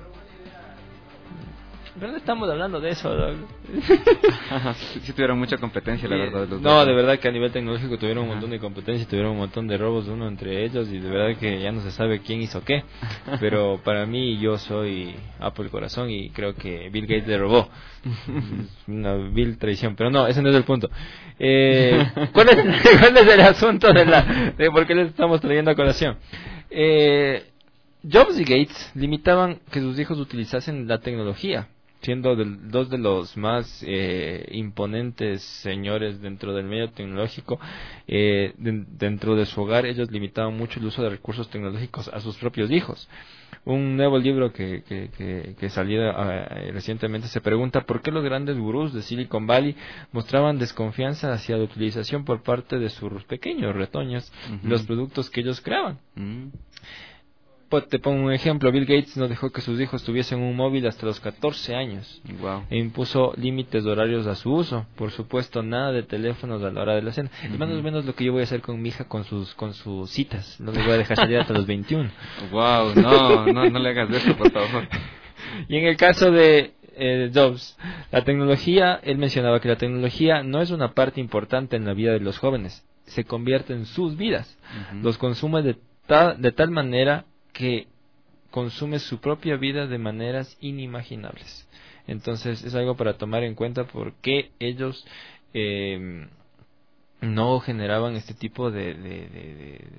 Pero no estamos hablando de eso, ¿no? sí, sí tuvieron mucha competencia, la verdad. Los no, dos. De verdad que a nivel tecnológico tuvieron un montón de competencia, tuvieron un montón de robos uno entre ellos, y de verdad que ya no se sabe quién hizo qué. Pero para mí, yo soy Apple corazón, y creo que Bill Gates le robó. Una vil traición, pero no, ese no es el punto. Eh, ¿cuál, es, ¿Cuál es el asunto de la de por qué les estamos trayendo a colación? Eh, Jobs y Gates limitaban que sus hijos utilizasen la tecnología, siendo del, dos de los más eh, imponentes señores dentro del medio tecnológico. Eh, de, dentro de su hogar, ellos limitaban mucho el uso de recursos tecnológicos a sus propios hijos. Un nuevo libro que, que, que, que salió uh, recientemente se pregunta por qué los grandes gurús de Silicon Valley mostraban desconfianza hacia la utilización por parte de sus pequeños retoños, uh-huh. los productos que ellos creaban. Uh-huh. Pues te pongo un ejemplo. Bill Gates no dejó que sus hijos tuviesen un móvil hasta los catorce años. Wow. E impuso límites de horarios a su uso. Por supuesto, nada de teléfonos a la hora de la cena. Uh-huh. Es más o menos lo que yo voy a hacer con mi hija con sus con sus citas. No les voy a dejar salir hasta los veintiuno. Wow, no, no, no le hagas eso, por favor. Y en el caso de eh, Jobs, la tecnología, él mencionaba que la tecnología no es una parte importante en la vida de los jóvenes. Se convierte en sus vidas. Uh-huh. Los consume de, ta- de tal manera que consume su propia vida de maneras inimaginables. Entonces es algo para tomar en cuenta, porque ellos eh, no generaban este tipo de, de, de, de, de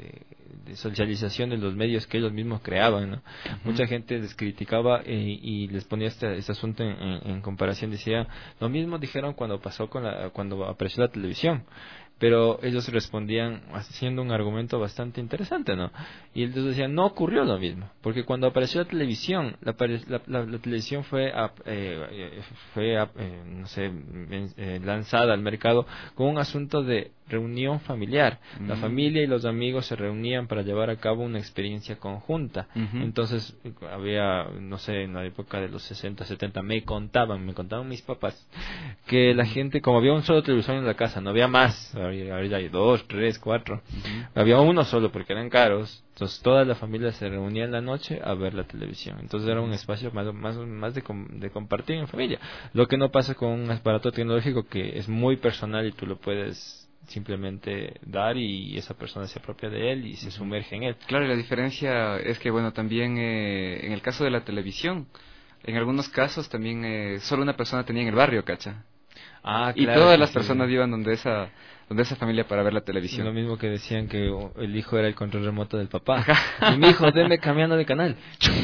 de socialización de los medios que ellos mismos creaban, ¿no? Uh-huh. Mucha gente les criticaba eh, y les ponía este, este asunto en, en, en comparación. Decía, lo mismo dijeron cuando pasó con la, cuando apareció la televisión. Pero ellos respondían haciendo un argumento bastante interesante, ¿no? Y ellos decían, no ocurrió lo mismo, porque cuando apareció la televisión, la, la, la, la televisión fue, eh, fue eh, no sé, eh, lanzada al mercado con un asunto de reunión familiar. Uh-huh. La familia y los amigos se reunían para llevar a cabo una experiencia conjunta. Uh-huh. Entonces, había, no sé, en la época de los sesenta, setenta, me contaban, me contaban mis papás, que la gente, como había un solo televisor en la casa, no había más, ahorita hay dos, tres, cuatro, uh-huh. había uno solo porque eran caros, entonces toda la familia se reunía en la noche a ver la televisión. Entonces era un espacio más, más, más de, com- de compartir en familia, lo que no pasa con un aparato tecnológico que es muy personal y tú lo puedes simplemente dar y esa persona se apropia de él y se sumerge en él. Claro, y la diferencia es que, bueno, también eh, en el caso de la televisión, en algunos casos también eh, solo una persona tenía en el barrio, ¿cacha? Ah, y claro, todas las sí. personas iban donde esa donde esa familia para ver la televisión. Lo mismo que decían que el hijo era el control remoto del papá. Y mi hijo, deme cambiando de canal.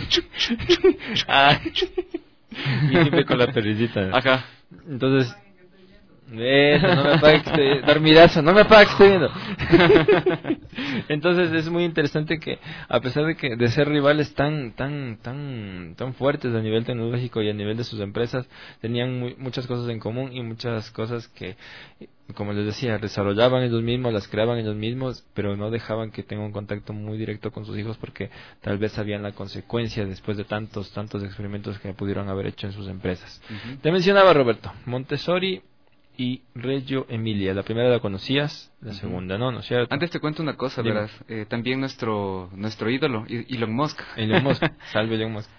ah. Y siempre con la perrillita. Ajá. Entonces, eso, no me apague que estoy, dormidazo, no me apague que estoy viendo. Entonces es muy interesante que a pesar de que de ser rivales tan tan tan tan fuertes a nivel tecnológico y a nivel de sus empresas, tenían muy, muchas cosas en común y muchas cosas que, como les decía, desarrollaban ellos mismos, las creaban ellos mismos, pero no dejaban que tengan un contacto muy directo con sus hijos porque tal vez sabían la consecuencia después de tantos tantos experimentos que pudieron haber hecho en sus empresas. Uh-huh. Te mencionaba, Roberto, Montessori y Reggio Emilia. La primera la conocías, la uh-huh. segunda no, ¿no es cierto? Antes te cuento una cosa, Dime. verás. Eh, también nuestro nuestro ídolo, Elon Musk. Elon Musk, salve Elon Musk.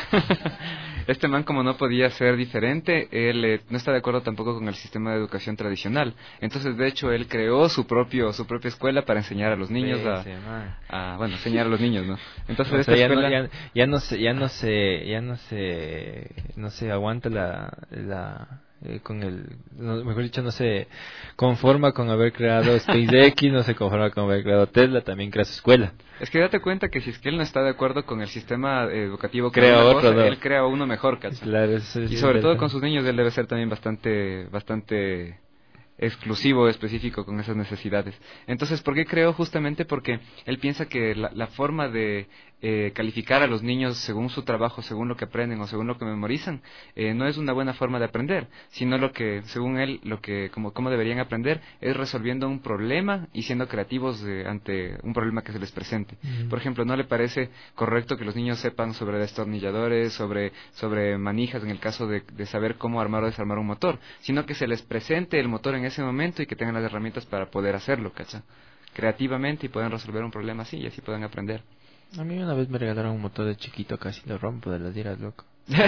Este man, como no podía ser diferente, él eh, no está de acuerdo tampoco con el sistema de educación tradicional. Entonces, de hecho, él creó su propio su propia escuela para enseñar a los niños a, a bueno, enseñar a los niños, ¿no? Entonces, o sea, ya, escuela... no, ya, ya no se ya no se ya no se no se aguanta la la Eh, con el, no, mejor dicho, no se conforma con haber creado SpaceX, no se conforma con haber creado Tesla, también crea su escuela. Es que date cuenta que si es que él no está de acuerdo con el sistema educativo que crea otro, cosa, no. él crea uno mejor, ¿cachai? Claro, eso es y sobre verdad. todo con sus niños él debe ser también bastante bastante exclusivo, específico con esas necesidades. Entonces, ¿por qué creo? Justamente porque él piensa que la, la forma de eh, calificar a los niños según su trabajo, según lo que aprenden o según lo que memorizan, eh, no es una buena forma de aprender, sino lo que, según él, lo que como cómo deberían aprender es resolviendo un problema y siendo creativos de, ante un problema que se les presente. Uh-huh. Por ejemplo, ¿no le parece correcto que los niños sepan sobre destornilladores, sobre sobre manijas en el caso de, de saber cómo armar o desarmar un motor, sino que se les presente el motor en ese momento y que tengan las herramientas para poder hacerlo, ¿cacha? Creativamente y puedan resolver un problema así y así puedan aprender. A mí una vez me regalaron un motor de chiquito, casi lo rompo de las diras, loco.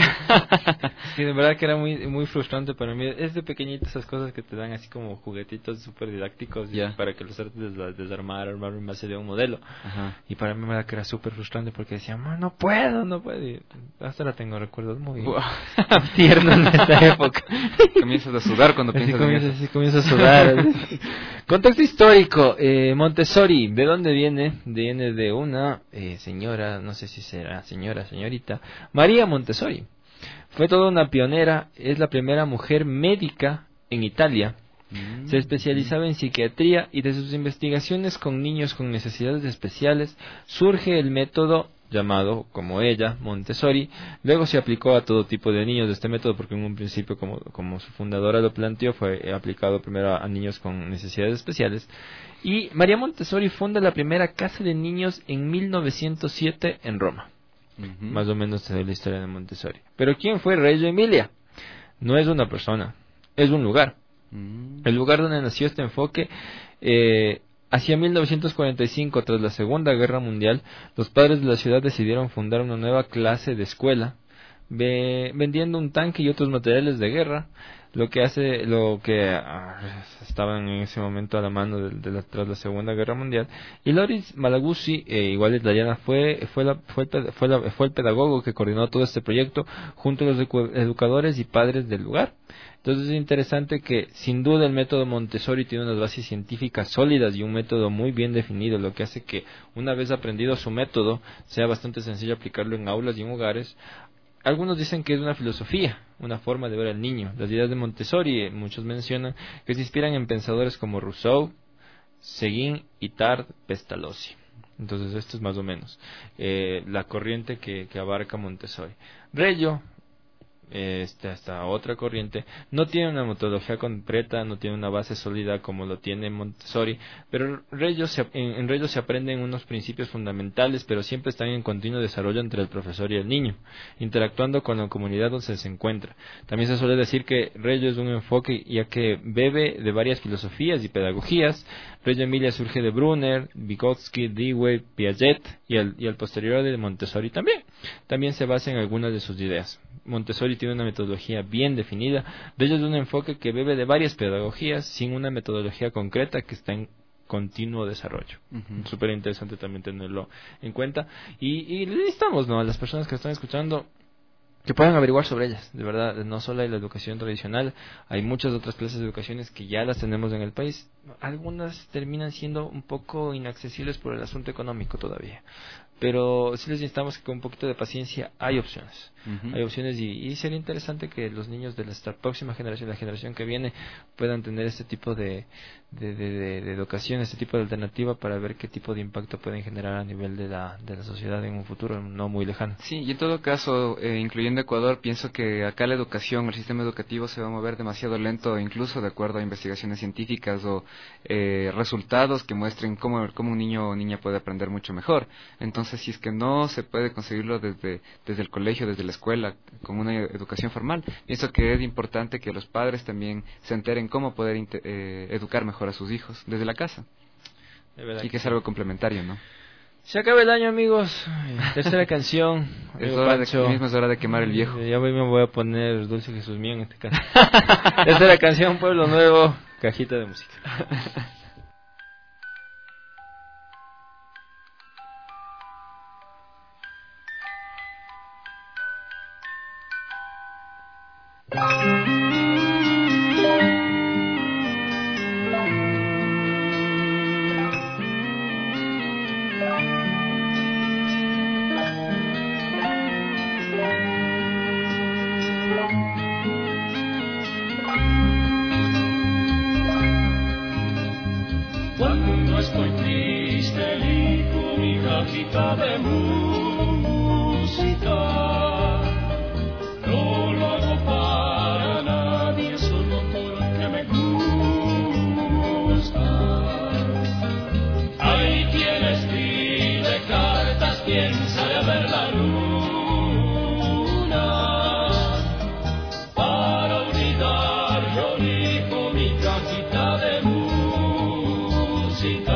Y de verdad que era muy muy frustrante para mí. Es de pequeñitas esas cosas que te dan así como juguetitos súper didácticos yeah. para que los trates de desarmar, armar en base de un modelo. Ajá. Y para mí me da que era súper frustrante porque decía, no puedo, no puedo. Y hasta la tengo recuerdos muy wow. tiernos en esta época. Comienzas a sudar cuando así piensas comienza, en eso. Así comienza a sudar. Contexto histórico. Eh, Montessori, ¿de dónde viene? Viene de una eh, señora, no sé si será señora, señorita, María Montessori. Fue toda una pionera, es la primera mujer médica en Italia. Mm. Se especializaba en psiquiatría y de sus investigaciones con niños con necesidades especiales surge el método llamado, como ella, Montessori. Luego se aplicó a todo tipo de niños de este método porque en un principio, como, como su fundadora lo planteó, fue aplicado primero a niños con necesidades especiales. Y María Montessori funda la primera casa de niños en mil novecientos siete en Roma. Uh-huh. Más o menos es la historia de Montessori. Pero ¿quién fue Reggio Emilia? No es una persona, es un lugar. Uh-huh. El lugar donde nació este enfoque, eh, hacia mil novecientos cuarenta y cinco, tras la Segunda Guerra Mundial, los padres de la ciudad decidieron fundar una nueva clase de escuela, ve, vendiendo un tanque y otros materiales de guerra. lo que hace, lo que ah, estaban en ese momento a la mano de, de la, tras la Segunda Guerra Mundial. Y Loris Malaguzzi, eh, igual italiana, fue fue, la, fue, el, fue, la, fue el pedagogo que coordinó todo este proyecto junto a los educadores y padres del lugar. Entonces es interesante que sin duda el método Montessori tiene unas bases científicas sólidas y un método muy bien definido, lo que hace que una vez aprendido su método sea bastante sencillo aplicarlo en aulas y en hogares. Algunos dicen que es una filosofía, una forma de ver al niño. Las ideas de Montessori, muchos mencionan, que se inspiran en pensadores como Rousseau, Seguin, Itard, Pestalozzi. Entonces esto es más o menos eh, la corriente que, que abarca Montessori. Reggio, Este, hasta otra corriente, no tiene una metodología completa, no tiene una base sólida como lo tiene Montessori, pero Reggio se, en, en Reggio se aprenden unos principios fundamentales, pero siempre están en continuo desarrollo entre el profesor y el niño, interactuando con la comunidad donde se encuentra. También se suele decir que Reggio es un enfoque ya que bebe de varias filosofías y pedagogías. Reggio Emilia surge de Brunner, Vygotsky, Dewey, Piaget y al, y al posterior de Montessori también. También se basa en algunas de sus ideas. Montessori tiene una metodología bien definida. Reggio es un enfoque que bebe de varias pedagogías sin una metodología concreta que está en continuo desarrollo. Uh-huh. Súper interesante también tenerlo en cuenta. Y, y le instamos, ¿no?, a las personas que están escuchando que puedan averiguar sobre ellas. De verdad, no solo hay la educación tradicional, hay muchas otras clases de educaciones que ya las tenemos en el país. Algunas terminan siendo un poco inaccesibles por el asunto económico todavía, pero sí les instamos que con un poquito de paciencia hay opciones. Uh-huh. Hay opciones y, y sería interesante que los niños de la próxima generación, la generación que viene, puedan tener este tipo de, de, de, de, de educación, este tipo de alternativa para ver qué tipo de impacto pueden generar a nivel de la, de la sociedad en un futuro no muy lejano. Sí, y en todo caso, eh, incluyendo Ecuador, pienso que acá la educación, el sistema educativo se va a mover demasiado lento, incluso de acuerdo a investigaciones científicas o eh, resultados que muestren cómo, cómo un niño o niña puede aprender mucho mejor. Entonces, si es que no se puede conseguirlo desde, desde el colegio, desde la escuela, con una educación formal, pienso que es importante que los padres también se enteren cómo poder eh, educar mejor a sus hijos desde la casa. Y que es algo complementario, ¿no? Se acaba el año, amigos. Tercera canción. Es hora de, mismo es hora de quemar el viejo. Ya me voy a poner Dulce Jesús Mío en este caso. Tercera canción, Pueblo Nuevo, cajita de música. Cuando estoy triste, elijo mi cajita de música. No lo hago para nadie, solo porque me gusta. Hay quien escribe cartas, quien sabe ver la luna. Para olvidar, yo elijo mi cajita de música.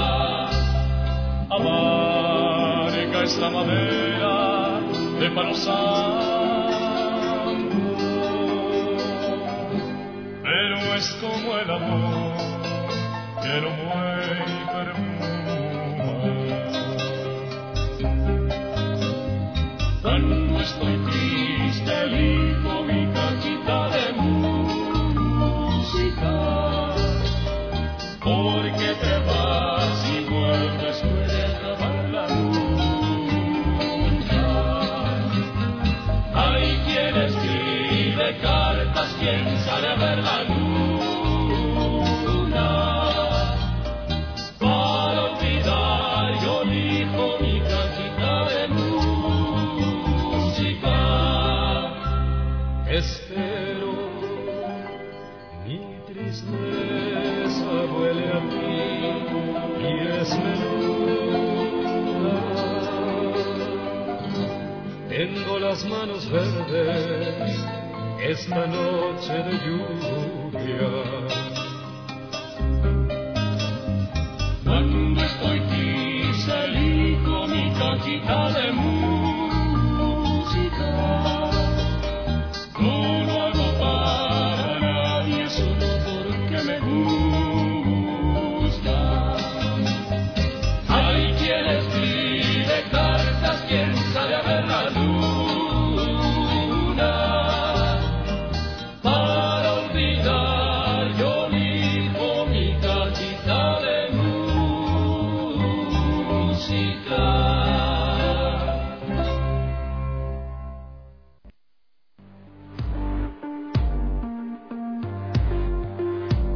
Amarga es la madera de palo santo, pero es como el amor que lo mueve y perfuma. Cuando estoy triste, elijo mi cajita de música, porque te vas y vuelves, puedes acabar la lucha. Hay quien escribe cartas, quien sabe ver la luna. Para olvidar, yo elijo mi cajita de música. Espero mi tristeza huele a ti y es menuda. Tengo las manos verdes esta noche de lluvia. Cuando estoy triste, elijo mi cajita de música. No lo hago para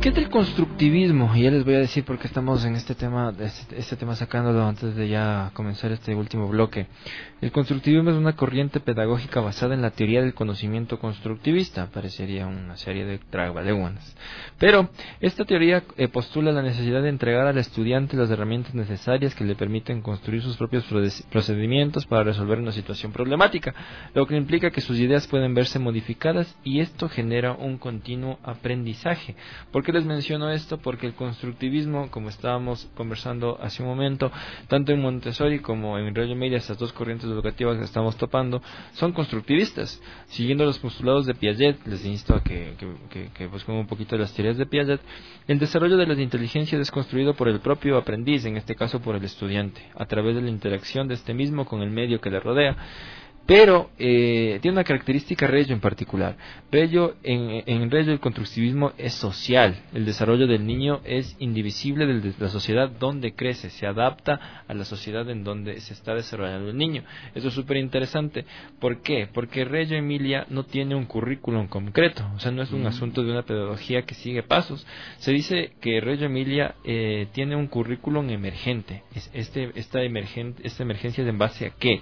¿Qué es el constructivismo? Y ya les voy a decir por qué estamos en este tema, este, este tema sacándolo antes de ya comenzar este último bloque. El constructivismo es una corriente pedagógica basada en la teoría del conocimiento constructivista. Parecería una serie de tragalenguas. Pero esta teoría eh, postula la necesidad de entregar al estudiante las herramientas necesarias que le permiten construir sus propios procedimientos para resolver una situación problemática, lo que implica que sus ideas pueden verse modificadas y esto genera un continuo aprendizaje. ¿Por qué les menciono esto? Porque el constructivismo, como estábamos conversando hace un momento, tanto en Montessori como en Reggio Emilia, estas dos corrientes educativas que estamos topando, son constructivistas. Siguiendo los postulados de Piaget, les insto a que, que, que, que busquen un poquito de las teorías de Piaget. El desarrollo de la inteligencia es construido por el propio aprendiz, en este caso por el estudiante, a través de la interacción de este mismo con el medio que le rodea. Pero eh, tiene una característica Reggio en particular. Reggio, en, en Reggio el constructivismo es social. El desarrollo del niño es indivisible de la sociedad donde crece, se adapta a la sociedad en donde se está desarrollando el niño. Eso es súper interesante. ¿Por qué? Porque Reggio Emilia no tiene un currículum concreto, o sea, no es un mm. asunto de una pedagogía que sigue pasos. Se dice que Reggio Emilia eh, tiene un currículum emergente. Es este, esta, emergente, esta emergencia es en base a ¿qué?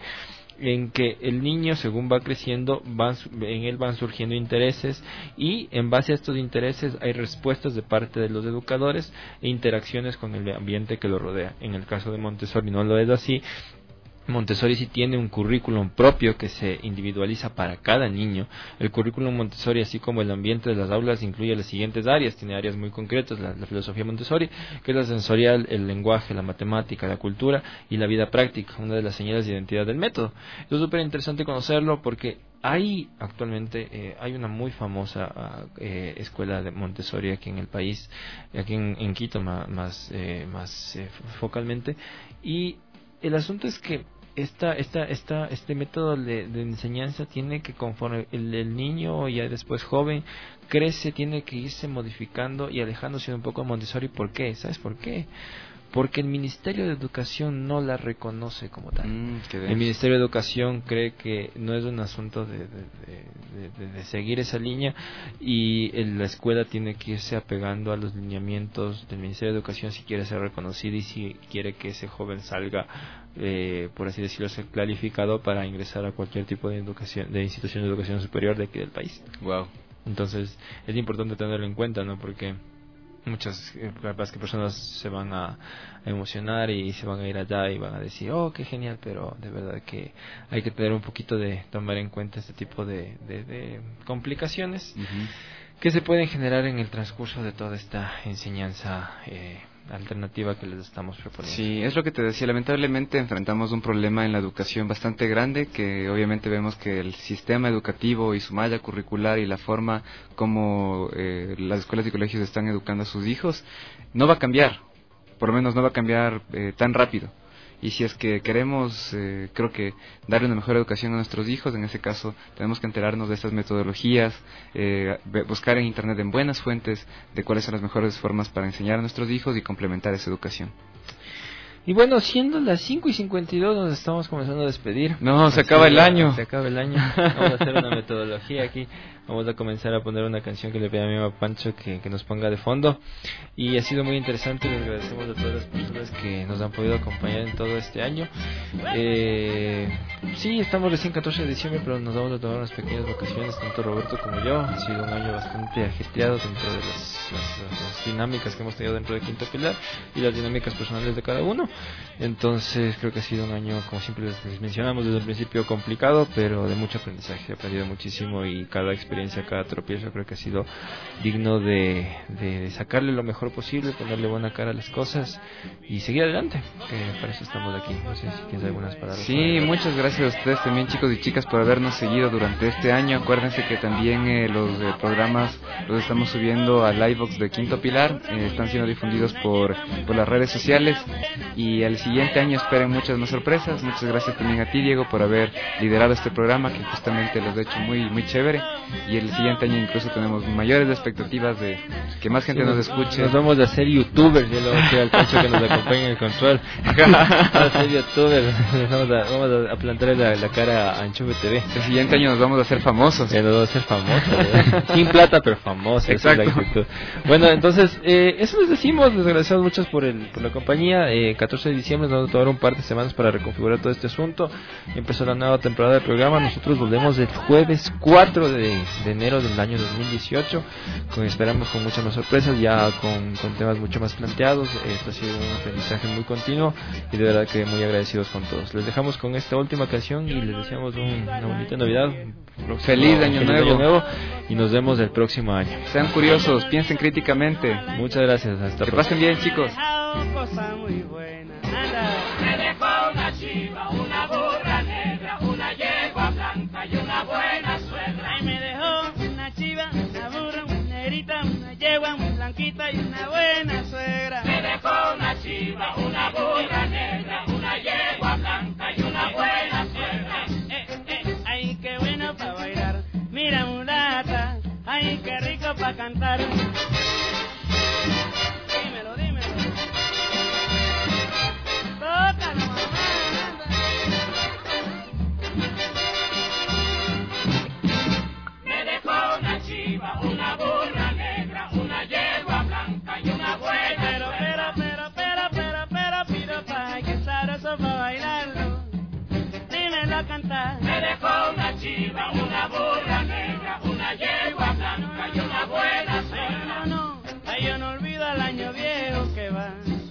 En que el niño, según va creciendo, van, en él van surgiendo intereses y en base a estos intereses hay respuestas de parte de los educadores e interacciones con el ambiente que lo rodea. En el caso de Montessori no lo es así. Montessori sí tiene un currículum propio que se individualiza para cada niño. El currículum Montessori, así como el ambiente de las aulas, incluye las siguientes áreas. Tiene áreas muy concretas, la, la filosofía Montessori, que es la sensorial, el lenguaje, la matemática, la cultura y la vida práctica, una de las señales de identidad del método. Es súper interesante conocerlo porque hay actualmente eh, hay una muy famosa eh, escuela de Montessori aquí en el país, aquí en, en Quito más, más, eh, más eh, focalmente, y el asunto es que esta, esta, esta, este método de, de enseñanza tiene que, conforme el, el niño ya después joven crece, tiene que irse modificando y alejándose un poco de Montessori. ¿Por qué? ¿Sabes por qué? Porque el Ministerio de Educación no la reconoce como tal. Mm, el Ministerio de Educación cree que no es un asunto de, de, de, de, de seguir esa línea y el, la escuela tiene que irse apegando a los lineamientos del Ministerio de Educación si quiere ser reconocida y si quiere que ese joven salga, eh, por así decirlo, ser clarificado para ingresar a cualquier tipo de educación, de institución de educación superior de aquí del país. Wow. Entonces es importante tenerlo en cuenta, ¿no? Porque muchas eh, capaz que personas se van a, a emocionar y se van a ir allá y van a decir, oh, qué genial, pero de verdad que hay que tener un poquito de tomar en cuenta este tipo de, de, de complicaciones uh-huh. que se pueden generar en el transcurso de toda esta enseñanza eh, alternativa que les estamos proponiendo. Sí, es lo que te decía, lamentablemente enfrentamos un problema en la educación bastante grande, que obviamente vemos que el sistema educativo y su malla curricular y la forma como eh, las escuelas y colegios están educando a sus hijos no va a cambiar, por lo menos no va a cambiar eh, tan rápido. Y si es que queremos, eh, creo que darle una mejor educación a nuestros hijos, en ese caso tenemos que enterarnos de estas metodologías, eh, buscar en internet en buenas fuentes de cuáles son las mejores formas para enseñar a nuestros hijos y complementar esa educación. Y bueno, siendo las cinco y cincuenta y dos nos estamos comenzando a despedir. No, se acaba el año. Se acaba el año. Vamos a hacer una metodología aquí. Vamos a comenzar a poner una canción que le pedí a mi amigo Pancho que, que nos ponga de fondo. Y ha sido muy interesante. Les agradecemos a todas las personas que nos han podido acompañar en todo este año. Eh, sí, estamos recién catorce de diciembre, pero nos vamos a tomar unas pequeñas vacaciones, tanto Roberto como yo. Ha sido un año bastante ajetreado dentro de las, las, las dinámicas que hemos tenido dentro de Quinto Pilar y las dinámicas personales de cada uno. Entonces creo que ha sido un año, como siempre les mencionamos desde el principio, complicado, pero de mucho aprendizaje. He aprendido muchísimo y cada experiencia, cada tropiezo creo que ha sido digno de, de sacarle lo mejor posible, ponerle buena cara a las cosas y seguir adelante, que para eso estamos aquí. No sé si tienes algunas palabras. Sí, para... muchas gracias a ustedes también, chicos y chicas, por habernos seguido durante este año. Acuérdense que también eh, los eh, programas los estamos subiendo al iVoox de Quinto Pilar, eh, están siendo difundidos por, por las redes sociales. Y el siguiente año esperen muchas más sorpresas. Muchas gracias también a ti, Diego, por haber liderado este programa que justamente los ha hecho muy muy chévere. Y el siguiente año incluso tenemos mayores expectativas de que más gente sí, nos escuche. Nos vamos a hacer youtubers, yo le voy a al Pancho que nos acompañe en el control. Vamos a ser youtubers, vamos a, vamos a plantear levantarle la, la cara a Enchufe T V. El siguiente año nos vamos a hacer famosos. Ya nos vamos a hacer famosos, ¿verdad? Sin plata, pero famosos. Exacto. Esa es la actitud. Bueno, entonces, eh, eso les decimos, les agradecemos mucho por, el, por la compañía. Eh, catorce de diciembre nos vamos a tomar un par de semanas para reconfigurar todo este asunto. Empezó la nueva temporada del programa. Nosotros volvemos el jueves cuatro de, de enero del año dos mil dieciocho. Con, esperamos con muchas más sorpresas, ya con, con temas mucho más planteados. Esto ha sido un aprendizaje muy continuo y de verdad que muy agradecidos con todos. Les dejamos con esta última canción y les deseamos un, una bonita Navidad. Próximo, feliz año feliz nuevo. año nuevo y nos vemos el próximo año. Sean curiosos, piensen críticamente. Muchas gracias. Hasta que pronto. pasen bien, chicos. Me dejó una chiva, una burra negra, una yegua blanca y una buena suegra. Ay, me dejó una chiva, una burra, una negrita, una yegua, una blanquita y una buena suegra. Me dejó una chiva, una burra negra, una yegua blanca y una buena suegra. Eh, eh, ay, qué bueno para bailar. Mira, mulata, ay, qué rico para cantar. Dímelo, dímelo. Tócalo, mamá. Me dejó una chiva, una burra negra, una yegua blanca y una buena pero, suegra. Pero, pero, pero, pero, pero, pido pa' que sabroso pa' bailarlo. Dímelo a cantar. Me dejó una chiva, una burra negra, una yegua blanca y una buena suegra. No, no, ay, yo no olvido al año viejo que va.